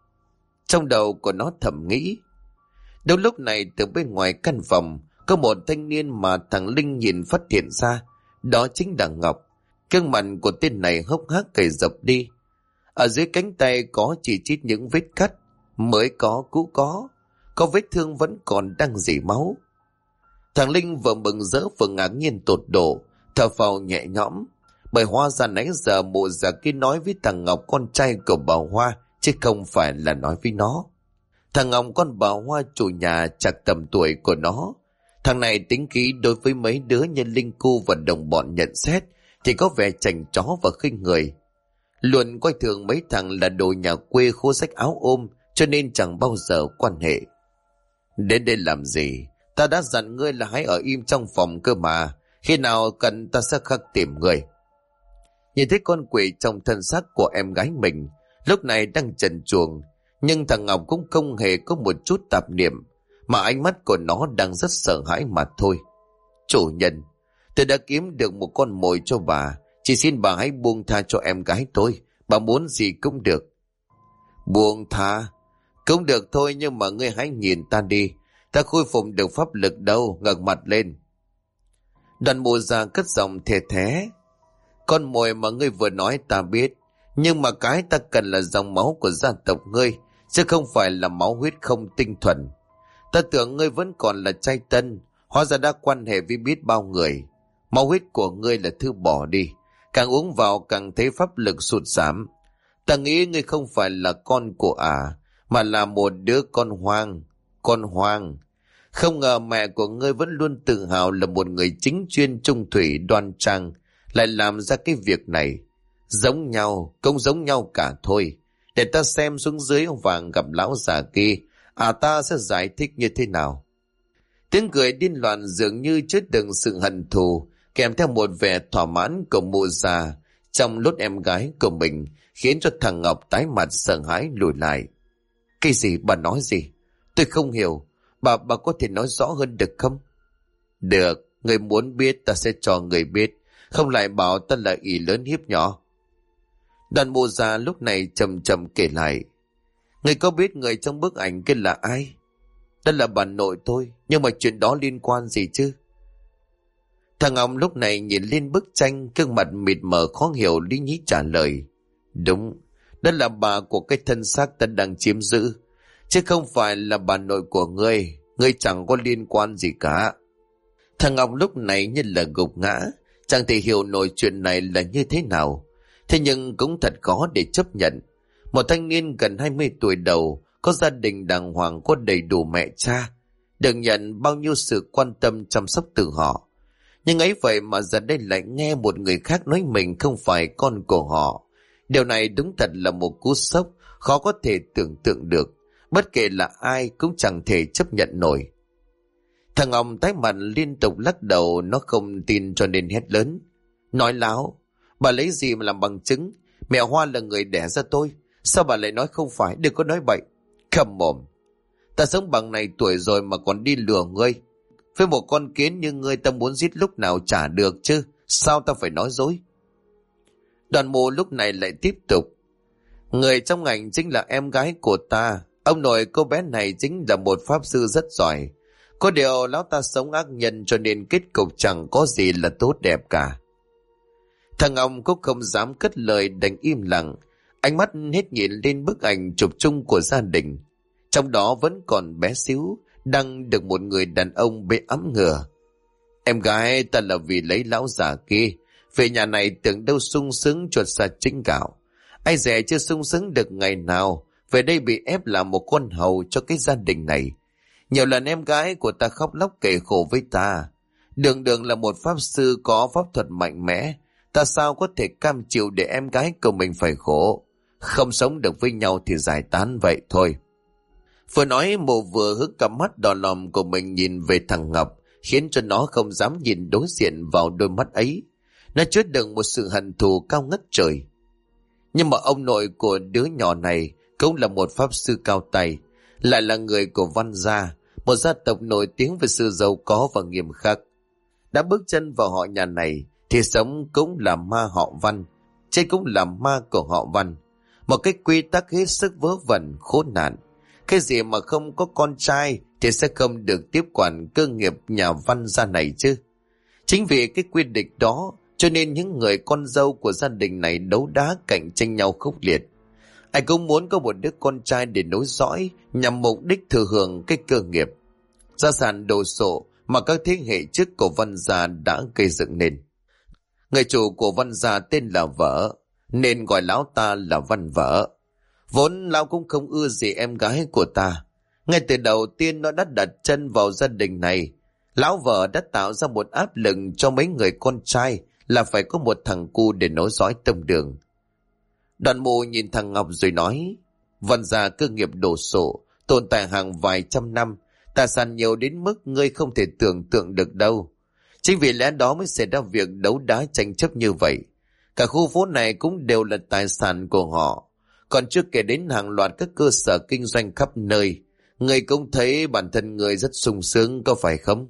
Trong đầu của nó thầm nghĩ. Đúng lúc này từ bên ngoài căn phòng có một thanh niên mà thằng Linh nhìn phát hiện ra. Đó chính là Ngọc. Gương mặt của tên này hốc hác gầy dập đi. Ở dưới cánh tay có chỉ chít những vết cắt, mới có cũ có vết thương vẫn còn đang rỉ máu. Thằng Linh vừa mừng rỡ vừa ngạc nhiên tột độ, thở phào nhẹ nhõm, bởi hóa ra nãy giờ mụ già kia nói với thằng Ngọc con trai của bà Hoa, chứ không phải là nói với nó. Thằng Ngọc con bà Hoa chủ nhà chạc tầm tuổi của nó. Thằng này tính khí đối với mấy đứa như Linh Cu và đồng bọn nhận xét thì có vẻ chảnh chó và khinh người. Luôn coi thường mấy thằng là đồ nhà quê khô rách áo ôm, cho nên chẳng bao giờ quan hệ. "Đến đây làm gì? Ta đã dặn ngươi là hãy ở im trong phòng cơ mà. Khi nào cần ta sẽ khắc tìm ngươi." Nhìn thấy con quỷ trong thân xác của em gái mình lúc này đang trần truồng, nhưng thằng Ngọc cũng không hề có một chút tạp niệm, mà ánh mắt của nó đang rất sợ hãi mà thôi. "Chủ nhân, tôi đã kiếm được một con mồi cho bà. Chỉ xin bà hãy buông tha cho em gái tôi. Bà muốn gì cũng được." "Buông tha? Cũng được thôi, nhưng mà ngươi hãy nhìn ta đi. Ta khôi phục được pháp lực đâu, ngẩng mặt lên." Đoàn mụ già cất giọng thề thé. "Con mồi mà ngươi vừa nói ta biết, nhưng mà cái ta cần là dòng máu của gia tộc ngươi, chứ không phải là máu huyết không tinh thuần. Ta tưởng ngươi vẫn còn là trai tân, hóa ra đã quan hệ với biết bao người. Máu huyết của ngươi là thứ bỏ đi, càng uống vào càng thấy pháp lực sụt giảm. Ta nghĩ ngươi không phải là con của mà là một đứa con hoang. Con hoang. Không ngờ mẹ của ngươi vẫn luôn tự hào là một người chính chuyên trung thủy đoan trang, lại làm ra cái việc này. Giống nhau, cũng giống nhau cả thôi. Để ta xem xuống dưới ông vàng gặp lão già kia, ta sẽ giải thích như thế nào." Tiếng cười điên loạn dường như chứa đựng sự hận thù, kèm theo một vẻ thỏa mãn của mụ già trong lốt em gái của mình, khiến cho thằng Ngọc tái mặt sợ hãi lùi lại. "Cái gì? Bà nói gì? Tôi không hiểu. Bà có thể nói rõ hơn được không?" "Được, người muốn biết ta sẽ cho người biết, không lại bảo ta là ỷ lớn hiếp nhỏ." Đoàn mụ già lúc này chậm chậm kể lại. "Người có biết người trong bức ảnh kia là ai?" "Đó là bà nội tôi, nhưng mà chuyện đó liên quan gì chứ?" Thằng Ngọc lúc này nhìn lên bức tranh, gương mặt mịt mờ khó hiểu, lý nhí trả lời. "Đúng, đó là bà của cái thân xác ta đang chiếm giữ, chứ không phải là bà nội của ngươi. Ngươi chẳng có liên quan gì cả." Thằng Ngọc lúc này như là gục ngã, chẳng thể hiểu nổi chuyện này là như thế nào. Thế nhưng cũng thật khó để chấp nhận. Một thanh niên gần 20 tuổi đầu, có gia đình đàng hoàng, có đầy đủ mẹ cha, được nhận bao nhiêu sự quan tâm chăm sóc từ họ. Nhưng ấy vậy mà giờ đây lại nghe một người khác nói mình không phải con của họ. Điều này đúng thật là một cú sốc khó có thể tưởng tượng được, Bất kể là ai cũng chẳng thể chấp nhận nổi. Thằng Ngọc tái mặt liên tục lắc đầu, nó không tin cho nên hét lớn. Nói láo, bà lấy gì mà làm bằng chứng? Mẹ Hoa là người đẻ ra tôi, sao bà lại nói không phải? Đừng có nói bậy. Câm mồm. Ta sống bằng này tuổi rồi mà còn đi lừa ngươi. Với một con kiến như ngươi ta muốn giết lúc nào trả được chứ. Sao ta phải nói dối? Đoàn mộ lúc này lại tiếp tục. Người trong ngành chính là em gái của ta. Ông nội cô bé này chính là một pháp sư rất giỏi. Có điều lão ta sống ác nhân cho nên kết cục chẳng có gì là tốt đẹp cả. Thằng ông cũng không dám cất lời, đành im lặng. Ánh mắt hết nhìn lên bức ảnh chụp chung của gia đình. Trong đó vẫn còn bé xíu, đang được một người đàn ông bê ẵm ngửa. Em gái ta là vì lấy lão già kia. Về nhà này tưởng đâu sung sướng chuột xa chính gạo. Ai dè chưa sung sướng được ngày nào. Về đây bị ép làm một con hầu cho cái gia đình này. Nhiều lần em gái của ta khóc lóc kể khổ với ta. Đường đường là một pháp sư có pháp thuật mạnh mẽ. Ta sao có thể cam chịu để em gái của mình phải khổ. Không sống được với nhau thì giải tán vậy thôi. Vừa nói Mộ vừa hướng cặp mắt đỏ lòm của mình nhìn về thằng Ngọc, khiến cho nó không dám nhìn đối diện vào đôi mắt ấy. Nó chứa đựng một sự hận thù cao ngất trời. Nhưng mà ông nội của đứa nhỏ này cũng là một pháp sư cao tay, lại là người của Văn gia, một gia tộc nổi tiếng về sự giàu có và nghiêm khắc. Đã bước chân vào họ nhà này thì sống cũng là ma họ Văn, chết cũng là ma của họ Văn. Một cái quy tắc hết sức vớ vẩn khốn nạn. Cái gì mà không có con trai thì sẽ không được tiếp quản cơ nghiệp nhà Văn gia này chứ. Chính vì cái quy định đó cho nên những người con dâu của gia đình này đấu đá cạnh tranh nhau khốc liệt. Ai cũng muốn có một đứa con trai để nối dõi nhằm mục đích thừa hưởng cái cơ nghiệp, gia sản đồ sộ mà các thế hệ trước của Văn gia đã gây dựng nên. Người chủ của Văn gia tên là Vợ, nên gọi lão ta là Văn Vợ. Vốn lão cũng không ưa gì em gái của ta. Ngay từ đầu tiên nó đã đặt chân vào gia đình này, lão Vợ đã tạo ra một áp lực cho mấy người con trai là phải có một thằng cu để nối dõi tông đường. Đoàn Mộ nhìn thằng Ngọc rồi nói, Văn gia cơ nghiệp đồ sộ, tồn tại hàng vài trăm năm, tài sản nhiều đến mức ngươi không thể tưởng tượng được đâu. Chính vì lẽ đó mới xảy ra việc đấu đá tranh chấp như vậy. Cả khu phố này cũng đều là tài sản của họ, còn chưa kể đến hàng loạt các cơ sở kinh doanh khắp nơi. Ngươi cũng thấy bản thân ngươi rất sung sướng, có phải không?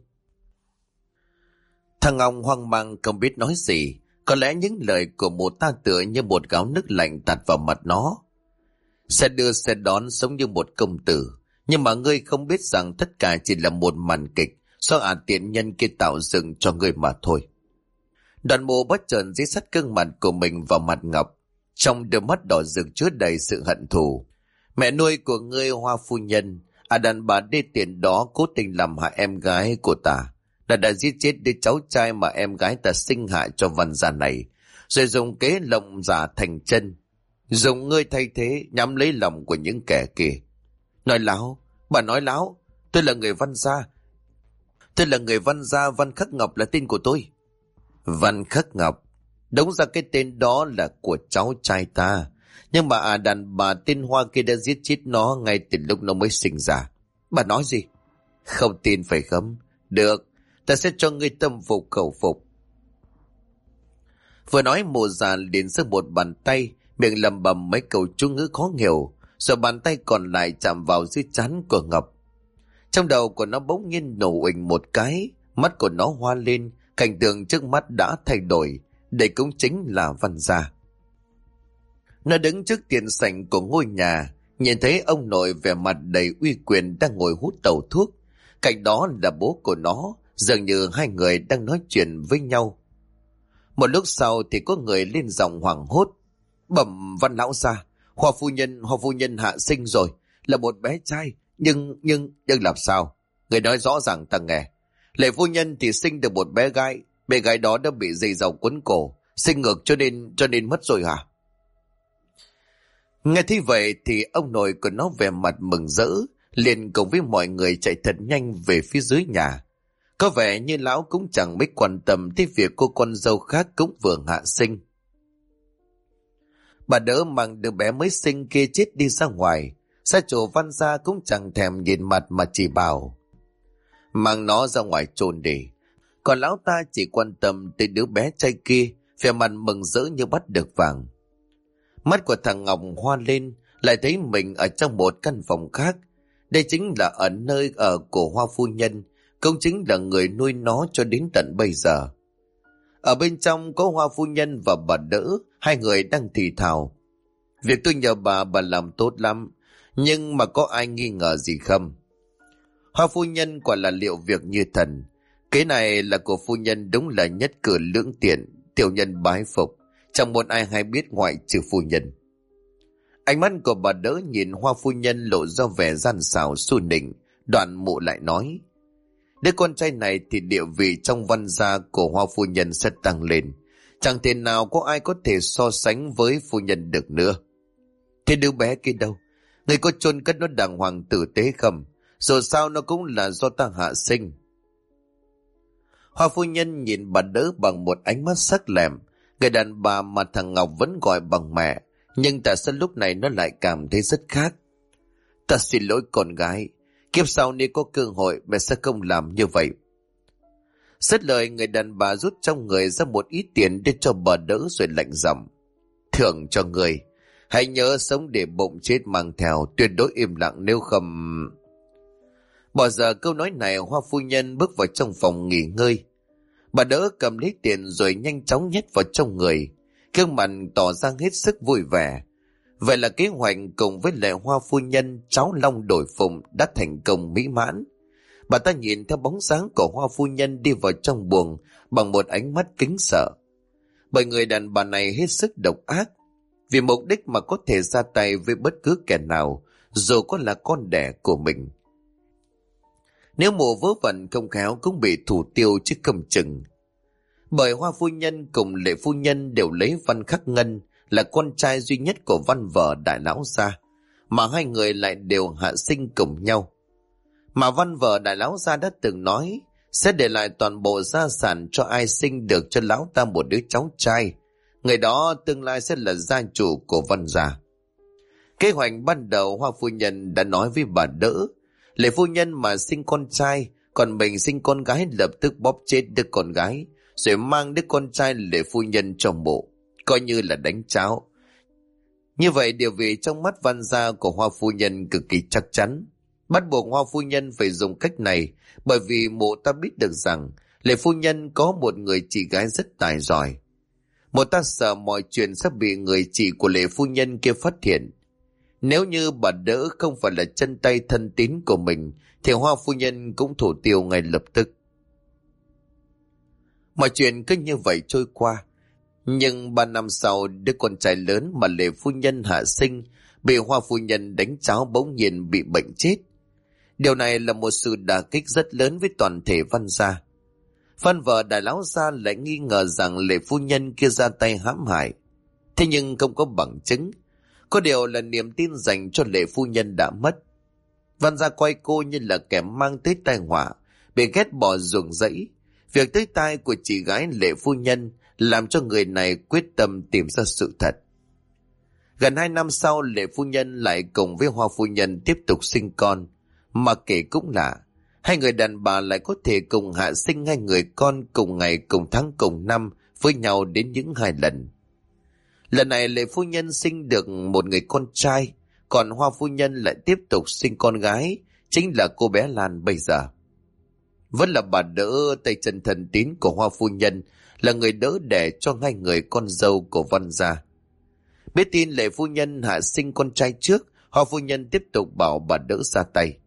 Thằng Ngọc hoang mang không biết nói gì. Có lẽ những lời của một ta tựa như một gáo nước lạnh tạt vào mặt nó. Sẽ đưa sẽ đón sống như một công tử. Nhưng mà ngươi không biết rằng tất cả chỉ là một màn kịch do tiện nhân kia tạo dựng cho ngươi mà thôi. Đoàn Mộ bất chợt dí sát gương mặt của mình vào mặt Ngọc. Trong đôi mắt đỏ rực chứa đầy sự hận thù. Mẹ nuôi của ngươi Hoa phu nhân, đàn bà đê tiện đó cố tình làm hại em gái của ta. Đã giết chết đứa cháu trai mà em gái ta sinh hạ cho Văn gia này, rồi dùng kế lộng giả thành chân, dùng ngươi thay thế nhắm lấy lòng của những kẻ kia. Nói láo, bà nói láo. Tôi là người Văn gia. Văn Khắc Ngọc là tên của tôi. Văn Khắc Ngọc? Đúng ra cái tên đó là của cháu trai ta. Nhưng mà đàn bà tên Hoa kia đã giết chết nó ngay từ lúc nó mới sinh ra. Bà nói gì? Không tin phải không? Được, ta sẽ cho ngươi tâm phục khẩu phục. Vừa nói Mộ già liền giơ một bàn tay, miệng lẩm bẩm mấy câu chú ngữ khó hiểu, rồi bàn tay còn lại chạm vào dưới trán của Ngọc. Trong đầu của nó bỗng nhiên nổ uỳnh một cái, mắt của nó hoa lên, cảnh tượng trước mắt đã thay đổi. Đây cũng chính là Văn gia. Nó đứng trước tiền sảnh của ngôi nhà, nhìn thấy ông nội vẻ mặt đầy uy quyền đang ngồi hút tẩu thuốc. Cạnh đó là bố của nó, dường như hai người đang nói chuyện với nhau. Một lúc sau thì có người lên giọng hoảng hốt. Bẩm Văn lão gia, Hoa phu nhân hạ sinh rồi, là một bé trai, nhưng làm sao? Người nói rõ ràng ta nghe. Lệ phu nhân thì sinh được một bé gái đó đã bị dây dầu quấn cổ, sinh ngược cho nên mất rồi hả? Nghe thế vậy thì ông nội của nó vẻ mặt mừng rỡ, liền cùng với mọi người chạy thật nhanh về phía dưới nhà. Có vẻ như lão cũng chẳng mấy quan tâm tới việc cô con dâu khác cũng vừa hạ sinh. Bà đỡ mang đứa bé mới sinh kia chết đi ra ngoài, Gia chủ Văn gia cũng chẳng thèm nhìn mặt mà chỉ bảo: mang nó ra ngoài chôn đi. Còn lão ta chỉ quan tâm tới đứa bé trai kia, vẻ mặt mừng rỡ như bắt được vàng. Mắt của thằng Ngọc hoa lên, lại thấy mình ở trong một căn phòng khác. Đây chính là ở nơi ở của Hoa phu nhân, cũng chính là người nuôi nó cho đến tận bây giờ. Ở bên trong có Hoa phu nhân và bà Đỡ, hai người đang thì thào: việc tôi nhờ bà làm tốt lắm, nhưng mà có ai nghi ngờ gì không? Hoa phu nhân quả là liệu việc như thần. Cái này là của phu nhân, đúng là nhất cử lưỡng tiện, tiểu nhân bái phục, chẳng muốn ai hay biết ngoại trừ phu nhân. Ánh mắt của bà Đỡ nhìn Hoa phu nhân lộ ra vẻ gian xảo xu nịnh, đoạn mụ lại nói: đứa con trai này thì địa vị trong Văn gia của Hoa phu nhân sẽ tăng lên, chẳng thể nào có ai có thể so sánh với phu nhân được nữa. Thế đứa bé kia đâu? Người có chôn cất nó đàng hoàng tử tế không? Dù sao nó cũng là do ta hạ sinh. Hoa phu nhân nhìn bà Đỡ bằng một ánh mắt sắc lẹm. Người đàn bà mà thằng Ngọc vẫn gọi bằng mẹ, nhưng tại sao lúc này nó lại cảm thấy rất khác? Ta xin lỗi con gái, kiếp sau nếu có cơ hội mẹ sẽ không làm như vậy. Dứt lời, người đàn bà rút trong người ra một ít tiền để cho bà Đỡ rồi lạnh giọng: thưởng cho người, hãy nhớ sống để bụng chết mang theo, tuyệt đối im lặng, nếu không... Bỏ giờ câu nói này, Hoa phu nhân bước vào trong phòng nghỉ ngơi. Bà Đỡ cầm lấy tiền rồi nhanh chóng nhét vào trong người, gương mặt tỏ ra hết sức vui vẻ. Vậy là kế hoạch cùng với lại Hoa phu nhân cháu long đổi phụng đã thành công mỹ mãn. Bà ta nhìn theo bóng dáng của Hoa phu nhân đi vào trong buồng bằng một ánh mắt kính sợ. Bởi người đàn bà này hết sức độc ác, vì mục đích mà có thể ra tay với bất cứ kẻ nào, dù có là con đẻ của mình. Nếu mụ vớ vẩn không khéo cũng bị thủ tiêu chứ cầm chừng. Bởi Hoa phu nhân cùng Lệ phu nhân đều lấy Văn Khắc Ngân là con trai duy nhất của Văn vợ đại lão gia, mà hai người lại đều hạ sinh cùng nhau. Mà Văn vợ đại lão gia đã từng nói sẽ để lại toàn bộ gia sản cho ai sinh được cho lão ta một đứa cháu trai, người đó tương lai sẽ là gia chủ của Văn gia. Kế hoạch ban đầu Hoa phu nhân đã nói với bà Đỡ, Lệ phu nhân mà sinh con trai, còn mình sinh con gái, lập tức bóp chết đứa con gái, rồi mang đứa con trai Lệ phu nhân cho mộ, coi như là đánh cháo. Như vậy địa vị trong mắt Văn gia của Hoa phu nhân cực kỳ chắc chắn. Bắt buộc Hoa phu nhân phải dùng cách này, bởi vì mộ ta biết được rằng Lệ phu nhân có một người chị gái rất tài giỏi. Mộ ta sợ mọi chuyện sẽ bị người chị của Lệ phu nhân kia phát hiện. Nếu như bà Đỡ không phải là chân tay thân tín của mình, thì Hoa phu nhân cũng thủ tiêu ngay lập tức. Mọi chuyện cứ như vậy trôi qua. Nhưng 3 năm sau, đứa con trai lớn mà Lệ phu nhân hạ sinh bị Hoa phu nhân đánh cháo bỗng nhiên bị bệnh chết. Điều này là một sự đả kích rất lớn với toàn thể Văn gia. Văn vợ đại lão gia lại nghi ngờ rằng Lệ phu nhân kia ra tay hãm hại. Thế nhưng không có bằng chứng. Có điều là niềm tin dành cho Lệ phu nhân đã mất. Văn gia coi cô như là kẻ mang tới tai họa, bị ghét bỏ ruồng rẫy. Việc tới tai của chị gái Lệ phu nhân làm cho người này quyết tâm tìm ra sự thật. Gần 2 năm sau, Lệ phu nhân lại cùng với Hoa phu nhân tiếp tục sinh con. Mà kể cũng lạ, hai người đàn bà lại có thể cùng hạ sinh hai người con cùng ngày, cùng tháng, cùng năm với nhau đến những 2 lần. Lần này Lệ phu nhân sinh được một người con trai, còn Hoa phu nhân lại tiếp tục sinh con gái, chính là cô bé Lan bây giờ. Vẫn là bà Đỡ, tay chân thần tín của Hoa phu nhân, là người đỡ đẻ cho hai người con dâu của Văn gia. Biết tin Lệ phu nhân hạ sinh con trai trước, Hoa phu nhân tiếp tục bảo bà Đỡ ra tay.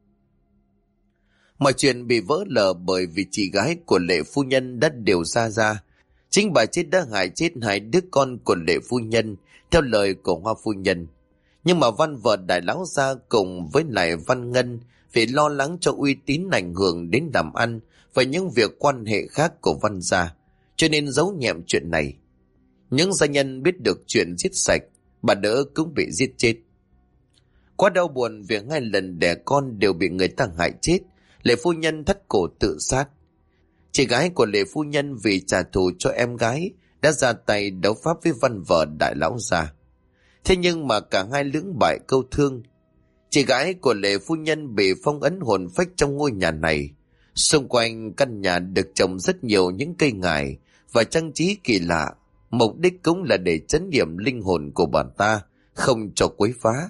Mọi chuyện bị vỡ lở bởi vì chị gái của Lệ phu nhân đã điều ra. Chính bà chết đã hại chết 2 đứa con của Lệ phu nhân, theo lời của Hoa phu nhân. Nhưng mà Văn vợ đại lão gia cùng với lại Văn Ngân vì lo lắng cho uy tín ảnh hưởng đến làm ăn và những việc quan hệ khác của Văn gia, cho nên giấu nhẹm chuyện này. Những gia nhân biết được chuyện giết sạch, bà Đỡ cũng bị giết chết. Quá đau buồn vì 2 lần đẻ con đều bị người ta hại chết, Lệ phu nhân thắt cổ tự sát. Chị gái của Lệ phu nhân vì trả thù cho em gái đã ra tay đấu pháp với Văn vợ đại lão gia. Thế nhưng mà cả hai lưỡng bại câu thương. Chị gái của Lệ phu nhân bị phong ấn hồn phách trong ngôi nhà này. Xung quanh căn nhà được trồng rất nhiều những cây ngải và trang trí kỳ lạ, mục đích cũng là để trấn yểm linh hồn của bà ta, không cho quấy phá.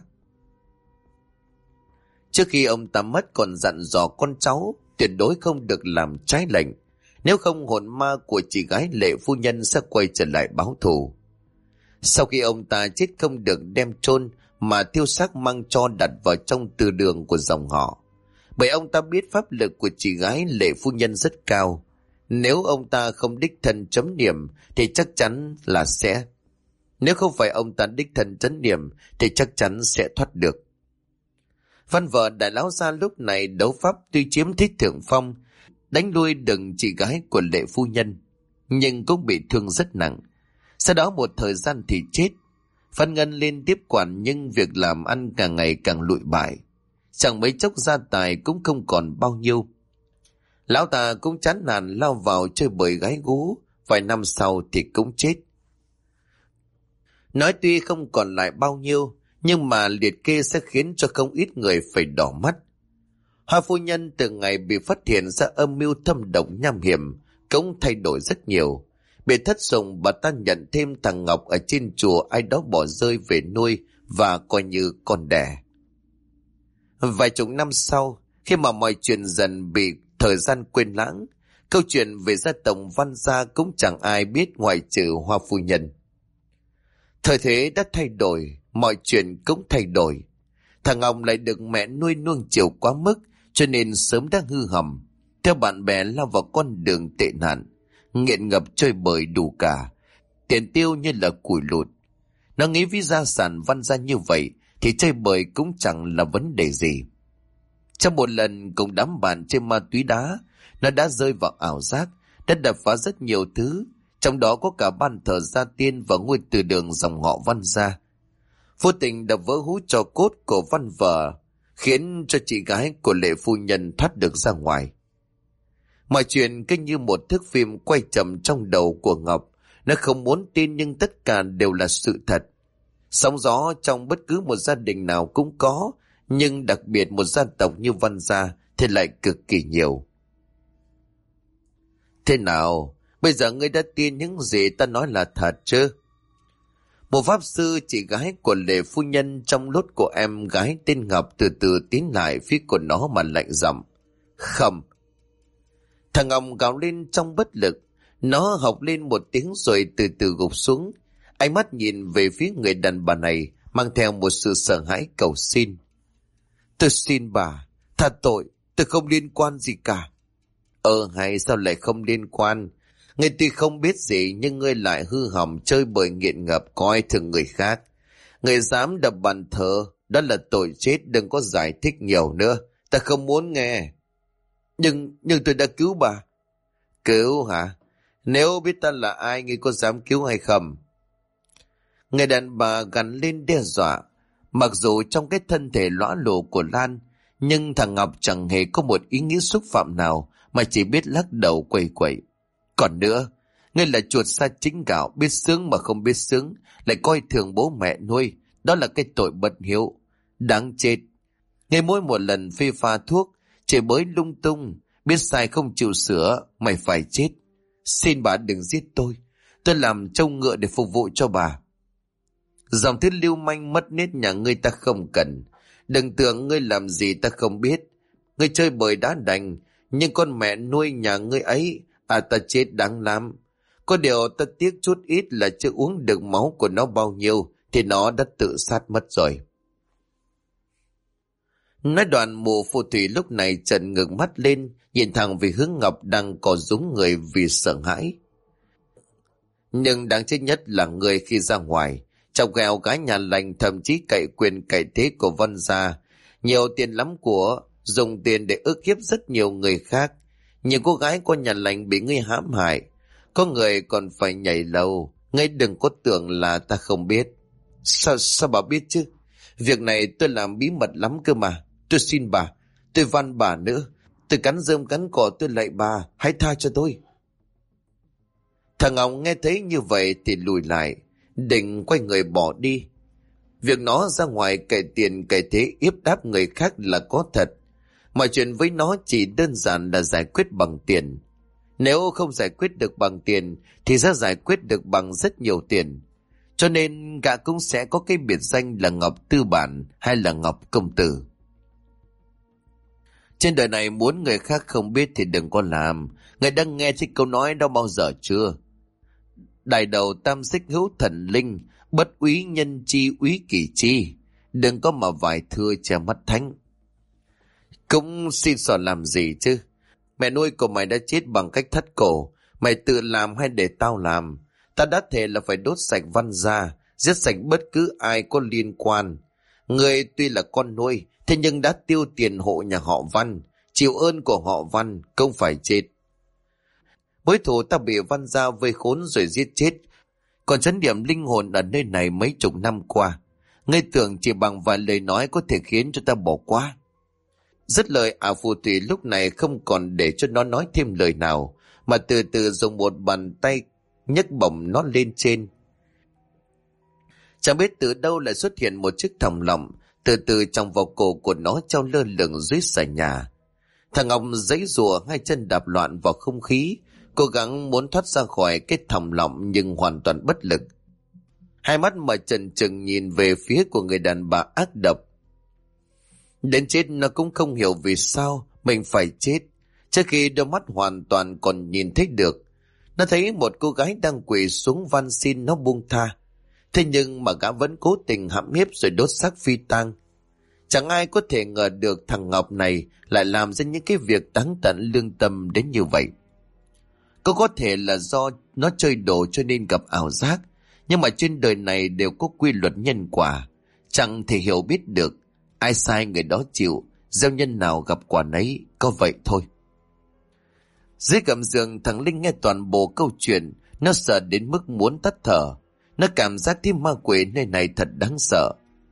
Trước khi ông ta mất còn dặn dò con cháu tuyệt đối không được làm trái lệnh, nếu không hồn ma của chị gái Lệ phu nhân sẽ quay trở lại báo thù. Sau khi ông ta chết không được đem chôn mà thiêu xác mang tro đặt vào trong từ đường của dòng họ, bởi ông ta biết pháp lực của chị gái Lệ phu nhân rất cao. Nếu ông ta không đích thân chấm điểm thì chắc chắn là sẽ. Nếu không phải ông ta đích thân chấm điểm thì chắc chắn sẽ thoát được. Văn vợ đại lão gia lúc này đấu pháp tuy chiếm thích thượng phong, đánh lui được chị gái của Lệ phu nhân, nhưng cũng bị thương rất nặng. Sau đó một thời gian thì chết. Văn Ngân lên tiếp quản nhưng việc làm ăn càng ngày càng lụi bại. Chẳng mấy chốc gia tài cũng không còn bao nhiêu. Lão ta cũng chán nản lao vào chơi bời gái gú, vài năm sau thì cũng chết. Nói tuy không còn lại bao nhiêu, nhưng mà liệt kê sẽ khiến cho không ít người phải đỏ mắt. Hoa phu nhân từ ngày bị phát hiện ra âm mưu thâm độc nham hiểm cũng thay đổi rất nhiều. Bị thất sủng, bà ta nhận thêm thằng Ngọc ở trên chùa ai đó bỏ rơi về nuôi và coi như con đẻ. Vài chục năm sau, khi mà mọi chuyện dần bị thời gian quên lãng, câu chuyện về gia tộc Văn gia cũng chẳng ai biết ngoại trừ Hoa phu nhân. Thời thế đã thay đổi, mọi chuyện cũng thay đổi. Thằng Ngọc lại được mẹ nuôi nuông chiều quá mức, cho nên sớm đã hư hỏng, theo bạn bè lao vào con đường tệ nạn, nghiện ngập chơi bời đủ cả, tiền tiêu như là củi lụt. Nó nghĩ với gia sản Văn gia như vậy thì chơi bời cũng chẳng là vấn đề gì. Trong một lần cùng đám bạn chơi ma túy đá, nó đã rơi vào ảo giác, đã đập phá rất nhiều thứ, trong đó có cả ban thờ gia tiên và ngôi từ đường dòng họ Văn gia. Vô tình đập vỡ hũ tro cốt của Văn vợ, khiến cho chị gái của Lệ phu nhân thoát được ra ngoài. Mọi chuyện cứ như một thước phim quay chậm trong đầu của Ngọc. Nó không muốn tin nhưng tất cả đều là sự thật. Sóng gió trong bất cứ một gia đình nào cũng có, nhưng đặc biệt một gia tộc như Văn gia thì lại cực kỳ nhiều. Thế nào? Bây giờ ngươi đã tin những gì ta nói là thật chứ? Một pháp sư, chị gái của Lệ phu nhân trong lốt của em gái tên Ngọc từ từ tiến lại phía của nó mà lạnh giọng. Không. Thằng Ngọc gào lên trong bất lực. Nó học lên một tiếng rồi từ từ gục xuống. Ánh mắt nhìn về phía người đàn bà này mang theo một sự sợ hãi cầu xin. Tôi xin bà, tha tội, tôi không liên quan gì cả. Hay sao lại không liên quan? Ngươi tuy không biết gì nhưng ngươi lại hư hỏng chơi bời nghiện ngập coi thường người khác. Ngươi dám đập bàn thờ, đó là tội chết, đừng có giải thích nhiều nữa. Ta không muốn nghe. Nhưng tôi đã cứu bà. Cứu hả? Nếu biết ta là ai, ngươi có dám cứu hay không? Người đàn bà gằn lên đe dọa. Mặc dù trong cái thân thể lõa lồ của Lan, nhưng thằng Ngọc chẳng hề có một ý nghĩa xúc phạm nào, mà chỉ biết lắc đầu quẩy quẩy. Còn nữa, ngươi là chuột sa chính gạo, biết sướng mà không biết sướng, lại coi thường bố mẹ nuôi, đó là cái tội bất hiếu. Đáng chết. Ngươi mỗi một lần phê pha thuốc, chửi bới lung tung, biết sai không chịu sửa, mày phải chết. Xin bà đừng giết tôi làm trâu ngựa để phục vụ cho bà. Dòng thứ lưu manh mất nết nhà ngươi ta không cần. Đừng tưởng ngươi làm gì ta không biết. Ngươi chơi bời đã đành, nhưng con mẹ nuôi nhà ngươi ấy, ta chết đáng lắm. Có điều ta tiếc chút ít là chưa uống được máu của nó bao nhiêu thì nó đã tự sát mất rồi. Nói đoạn mụ phù thủy lúc này trợn ngược mắt lên, nhìn thẳng về hướng Ngọc đang co rúm người vì sợ hãi. Nhưng đáng chết nhất là người khi ra ngoài, chọc ghẹo gái nhà lành, thậm chí cậy quyền cậy thế của Văn gia, nhiều tiền lắm của, dùng tiền để ức hiếp rất nhiều người khác. Nhiều cô gái của nhà lành bị ngươi hãm hại, có người còn phải nhảy lầu. Ngươi đừng có tưởng là ta không biết. Sao bà biết chứ? Việc này tôi làm bí mật lắm cơ mà. Tôi xin bà, tôi van bà nữa, tôi cắn rơm cắn cỏ, tôi lạy bà, hãy tha cho tôi. Thằng Ngọc nghe thấy như vậy thì lùi lại, định quay người bỏ đi. Việc nó ra ngoài cậy tiền cậy thế yếp đáp người khác là có thật. Mọi chuyện với nó chỉ đơn giản là giải quyết bằng tiền. Nếu không giải quyết được bằng tiền thì sẽ giải quyết được bằng rất nhiều tiền. Cho nên gã cũng sẽ có cái biệt danh là Ngọc Tư Bản hay là Ngọc Công Tử. Trên đời này muốn người khác không biết thì đừng có làm. Người đang nghe chiếc câu nói đó bao giờ chưa? Đại đầu tam xích hữu thần linh, bất úy nhân chi úy kỳ chi. Đừng có mà vài thưa che mắt thánh. Cũng xin xỏ làm gì chứ? Mẹ nuôi của mày đã chết bằng cách thắt cổ. Mày tự làm hay để tao làm? Ta đã thề là phải đốt sạch Văn gia, giết sạch bất cứ ai có liên quan. Ngươi tuy là con nuôi, thế nhưng đã tiêu tiền hộ nhà họ Văn, chịu ơn của họ Văn, không phải chết. Mối thù ta bị Văn gia vây khốn rồi giết chết, còn trấn điểm linh hồn ở nơi này mấy chục năm qua. Ngươi tưởng chỉ bằng vài lời nói có thể khiến cho ta bỏ qua? Dứt lời, phù thủy lúc này không còn để cho nó nói thêm lời nào, mà từ từ dùng một bàn tay nhấc bổng nó lên trên. Chẳng biết từ đâu lại xuất hiện một chiếc thòng lọng, từ từ trong vào cổ của nó treo lơ lửng dưới sàn nhà. Thằng Ngọc giãy giụa, hai chân đạp loạn vào không khí, cố gắng muốn thoát ra khỏi cái thòng lọng nhưng hoàn toàn bất lực. Hai mắt mà chần chừng nhìn về phía của người đàn bà ác độc. Đến chết nó cũng không hiểu vì sao mình phải chết, trước khi đôi mắt hoàn toàn còn nhìn thấy được. Nó thấy một cô gái đang quỳ xuống van xin nó buông tha. Thế nhưng mà gã vẫn cố tình hãm hiếp rồi đốt xác phi tang. Chẳng ai có thể ngờ được thằng Ngọc này lại làm ra những cái việc đáng tận lương tâm đến như vậy. Có thể là do nó chơi đồ cho nên gặp ảo giác, nhưng mà trên đời này đều có quy luật nhân quả, chẳng thể hiểu biết được. Ai sai người đó chịu, gieo nhân nào gặp quả nấy, có vậy thôi. Dưới gầm giường, thằng Linh nghe toàn bộ câu chuyện, nó sợ đến mức muốn tắt thở. Nó cảm giác thấy ma quỷ nơi này thật đáng sợ.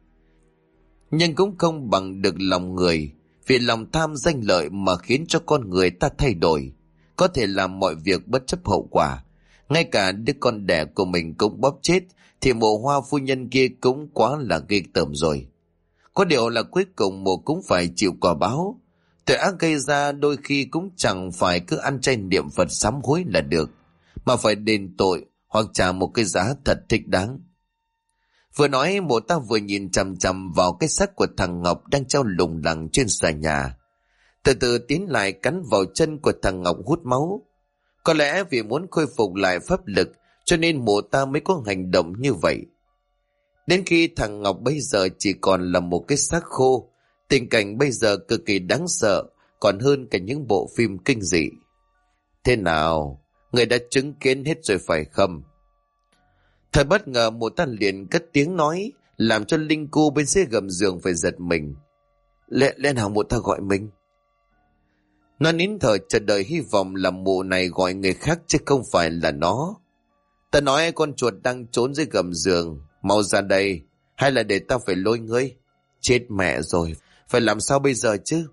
Nhưng cũng không bằng được lòng người, vì lòng tham danh lợi mà khiến cho con người ta thay đổi, có thể làm mọi việc bất chấp hậu quả. Ngay cả đứa con đẻ của mình cũng bóp chết, thì Mộ Hoa phu nhân kia cũng quá là ghê tởm rồi. Có điều là cuối cùng Mộ cũng phải chịu quả báo. Tội ác gây ra đôi khi cũng chẳng phải cứ ăn chay niệm Phật sám hối là được, mà phải đền tội hoặc trả một cái giá thật thích đáng. Vừa nói, Mộ ta vừa nhìn chằm chằm vào cái xác của thằng Ngọc đang treo lủng lẳng trên xà nhà, từ từ tiến lại cắn vào chân của thằng Ngọc hút máu. Có lẽ vì muốn khôi phục lại pháp lực cho nên Mộ ta mới có hành động như vậy. Đến khi thằng Ngọc bây giờ chỉ còn là một cái xác khô, tình cảnh bây giờ cực kỳ đáng sợ, còn hơn cả những bộ phim kinh dị. Thế nào, người đã chứng kiến hết rồi phải không? Thời bất ngờ, Mộ ta liền cất tiếng nói, làm cho Linh cô bên dưới gầm giường phải giật mình. Lẽ nào Mộ ta gọi mình? Nó nín thở chờ đợi, hy vọng là Mộ này gọi người khác chứ không phải là nó. Ta nói con chuột đang trốn dưới gầm giường, mau ra đây, hay là để tao phải lôi ngươi? Chết mẹ rồi, phải làm sao bây giờ chứ?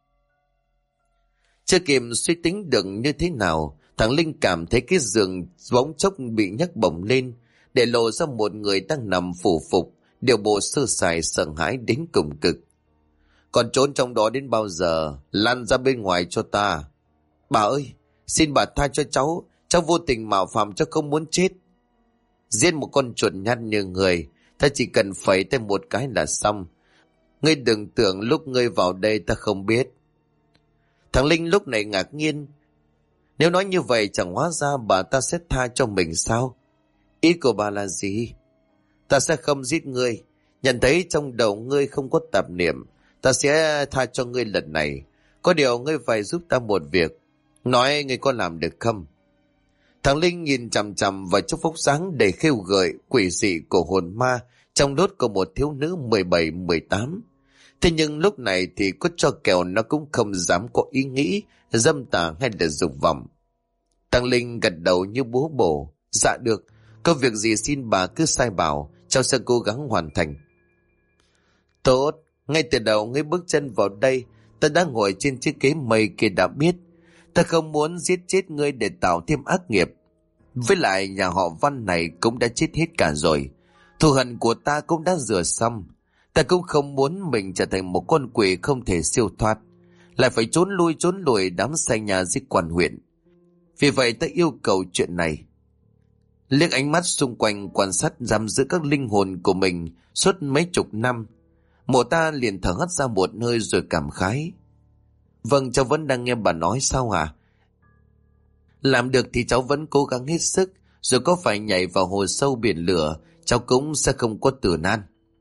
Chưa kịp suy tính được như thế nào, thằng Linh cảm thấy cái giường bỗng chốc bị nhấc bổng lên, để lộ ra một người đang nằm phủ phục, điều bộ sơ sài sợ hãi đến cùng cực. Còn trốn trong đó đến bao giờ? Lăn ra bên ngoài cho ta. Bà ơi, xin bà tha cho cháu vô tình mạo phạm, cháu không muốn chết. Giết một con chuột nhắt như người, ta chỉ cần phẩy tay một cái là xong. Ngươi đừng tưởng lúc ngươi vào đây ta không biết. Thằng Linh lúc này ngạc nhiên. Nếu nói như vậy chẳng hóa ra bà ta sẽ tha cho mình sao? Ý của bà là gì? Ta sẽ không giết ngươi. Nhận thấy trong đầu ngươi không có tạp niệm, ta sẽ tha cho ngươi lần này. Có điều ngươi phải giúp ta một việc. Nói ngươi có làm được không? Thằng Linh nhìn chằm chằm vào chút phúc sáng đầy khêu gợi quỷ dị của hồn ma trong đốt của một thiếu nữ 17-18. Thế nhưng lúc này thì có cho kèo nó cũng không dám có ý nghĩ dâm tà hay là dục vọng. Thằng Linh gật đầu như búa bổ. Dạ được, có việc gì xin bà cứ sai bảo, cháu sẽ cố gắng hoàn thành. Tốt, ngay từ đầu ngươi bước chân vào đây, ta đã ngồi trên chiếc ghế mây kia đã biết. Ta không muốn giết chết ngươi để tạo thêm ác nghiệp. Với lại nhà họ Văn này cũng đã chết hết cả rồi. Thù hận của ta cũng đã rửa xong. Ta cũng không muốn mình trở thành một con quỷ không thể siêu thoát, lại phải trốn lui trốn lùi đám say nhà dưới quan huyện. Vì vậy ta yêu cầu chuyện này. Liếc ánh mắt xung quanh quan sát giam giữ các linh hồn của mình suốt mấy chục năm, mộ ta liền thở hắt ra một hơi rồi cảm khái. Vâng, cháu vẫn đang nghe bà nói sao hả? Làm được thì cháu vẫn cố gắng hết sức, rồi có phải nhảy vào hồ sâu biển lửa, cháu cũng sẽ không có tử nan.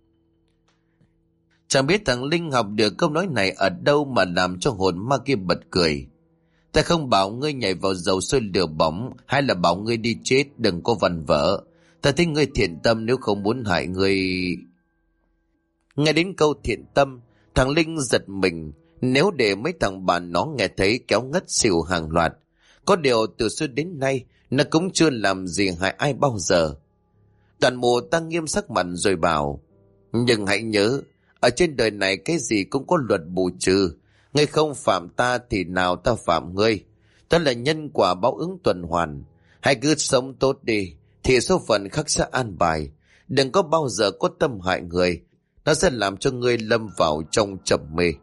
Chẳng biết thằng Linh học được câu nói này ở đâu mà làm cho hồn ma kia bật cười. Ta không bảo ngươi nhảy vào dầu sôi lửa bỏng, hay là bảo ngươi đi chết, đừng có vần vỡ. Ta thấy ngươi thiện tâm, nếu không muốn hại ngươi. Nghe đến câu thiện tâm, thằng Linh giật mình. Nếu để mấy thằng bạn nó nghe thấy kéo ngất xỉu hàng loạt. Có điều từ xưa đến nay nó cũng chưa làm gì hại ai bao giờ. Đoàn mộ ta nghiêm sắc mặt rồi bảo, nhưng hãy nhớ, ở trên đời này cái gì cũng có luật bù trừ. Ngươi không phạm ta thì nào ta phạm ngươi. Đó là nhân quả báo ứng tuần hoàn. Hãy cứ sống tốt đi, thì số phận khắc sẽ an bài. Đừng có bao giờ có tâm hại người, nó sẽ làm cho ngươi lâm vào trong trầm mê.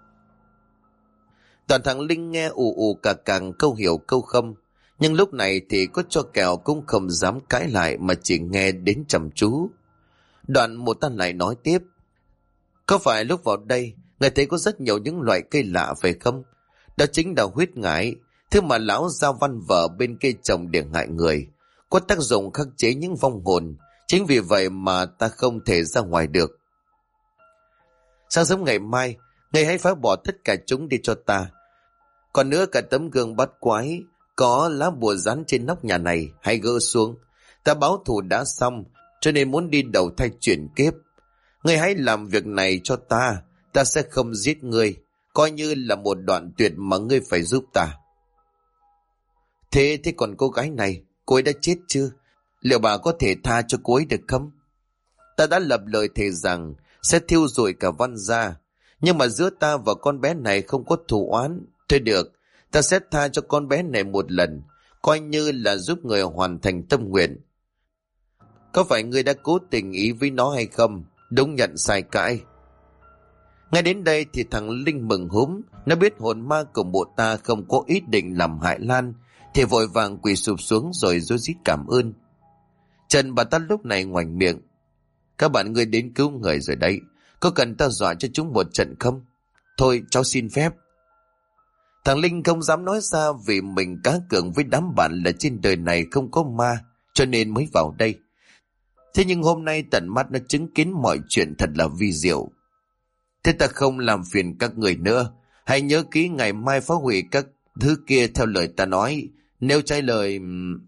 Toàn thằng Linh nghe ù ù cả càng câu hiểu câu không, nhưng lúc này thì có cho kẹo cũng không dám cãi lại mà chỉ nghe đến chăm chú. Đoạn một ta lại nói tiếp, có phải lúc vào đây người thấy có rất nhiều những loại cây lạ phải không? Đó chính là huyết ngải, thứ mà lão giao văn vở bên cây trồng để hại người, có tác dụng khắc chế những vong hồn. Chính vì vậy mà ta không thể ra ngoài được. Sáng sớm ngày mai, ngươi hãy phá bỏ tất cả chúng đi cho ta. Còn nữa, cả tấm gương bắt quái có lá bùa dán trên nóc nhà này hãy gỡ xuống. Ta báo thù đã xong, cho nên muốn đi đầu thai chuyển kiếp. Ngươi hãy làm việc này cho ta, ta sẽ không giết ngươi, coi như là một đoạn tuyệt mà ngươi phải giúp ta. Thế còn cô gái này, cô ấy đã chết chưa? Liệu bà có thể tha cho cô ấy được không? Ta đã lập lời thề rằng sẽ thiêu rụi cả Văn gia, nhưng mà giữa ta và con bé này không có thù oán. Thôi được, ta sẽ tha cho con bé này một lần, coi như là giúp người hoàn thành tâm nguyện. Có phải ngươi đã cố tình ý với nó hay không? Đúng nhận sai cãi. Ngay đến đây thì thằng Linh mừng húm, nó biết hồn ma của bộ ta không có ý định làm hại Lan, thì vội vàng quỳ sụp xuống rồi rối rít cảm ơn. Trần bà ta lúc này ngoảnh miệng, các bạn ngươi đến cứu người rồi đấy, có cần ta dọa cho chúng một trận không? Thôi cháu xin phép. Thằng Linh không dám nói ra vì mình cá cược với đám bạn là trên đời này không có ma, cho nên mới vào đây. Thế nhưng hôm nay tận mắt nó chứng kiến mọi chuyện thật là vi diệu. Thế ta không làm phiền các người nữa, hãy nhớ kỹ ngày mai phá hủy các thứ kia theo lời ta nói. Nếu trái lời...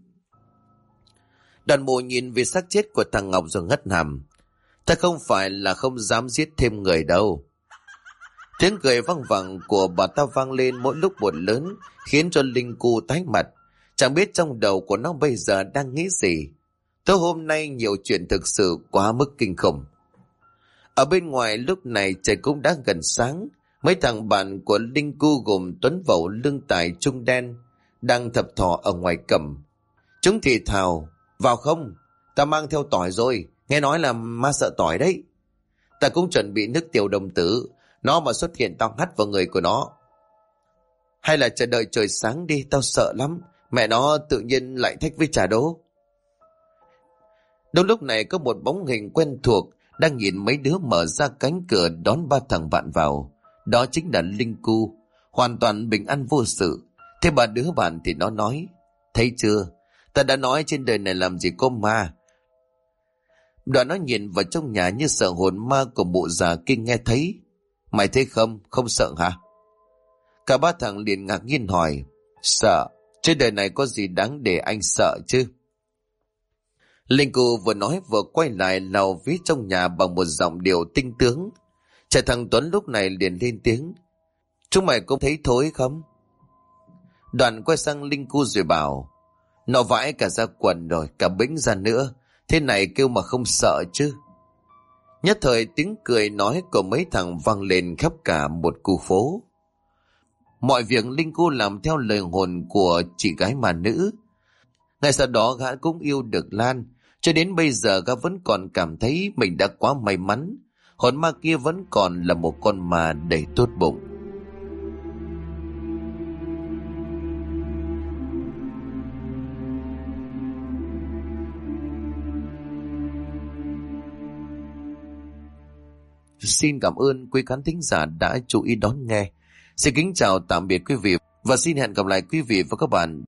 Đoàn bộ nhìn về xác chết của thằng Ngọc rồi ngất hàm. Ta không phải là không dám giết thêm người đâu. Tiếng cười vang vẳng của bà ta vang lên mỗi lúc một lớn, khiến cho Linh cu tái mặt. Chẳng biết trong đầu của nó bây giờ đang nghĩ gì. Tối hôm nay nhiều chuyện thực sự quá mức kinh khủng. Ở bên ngoài lúc này trời cũng đã gần sáng. Mấy thằng bạn của Linh cu gồm Tuấn Vậu, Lương Tài, Trung Đen đang thập thò ở ngoài cổng. Chúng thì thào, vào không? Ta mang theo tỏi rồi, nghe nói là ma sợ tỏi đấy. Ta cũng chuẩn bị nước tiểu đồng tử, nó mà xuất hiện tao hắt vào người của nó. Hay là chờ đợi trời sáng đi, tao sợ lắm, mẹ nó tự nhiên lại thách với trà đố. Đúng lúc này có một bóng hình quen thuộc đang nhìn mấy đứa mở ra cánh cửa đón ba thằng bạn vào. Đó chính là Linh cu, hoàn toàn bình an vô sự. Thế ba đứa bạn thì nó nói, thấy chưa, ta đã nói trên đời này làm gì có ma. Đoạn nó nhìn vào trong nhà như sợ hồn ma của mụ già kia nghe thấy. Mày thấy không, không sợ hả? Cả ba thằng liền ngạc nhiên hỏi, sợ? Trên đời này có gì đáng để anh sợ chứ? Linh cu vừa nói vừa quay lại lau ví trong nhà bằng một giọng điệu tinh tướng. Trẻ thằng Tuấn lúc này liền lên tiếng, chúng mày cũng thấy thối không? Đoạn quay sang Linh cu rồi bảo, nó vãi cả ra quần rồi, cả bĩnh ra nữa, thế này kêu mà không sợ chứ? Nhất thời tiếng cười nói của mấy thằng vang lên khắp cả một khu phố. Mọi việc Linh cu làm theo lời hồn của chị gái mà nữ. Ngay sau đó gã cũng yêu được Lan, Cho đến bây giờ gã vẫn còn cảm thấy mình đã quá may mắn. Hồn ma kia vẫn còn là một con ma đầy tốt bụng. Xin cảm ơn quý khán thính giả đã chú ý đón nghe. Xin kính chào tạm biệt quý vị và xin hẹn gặp lại quý vị và các bạn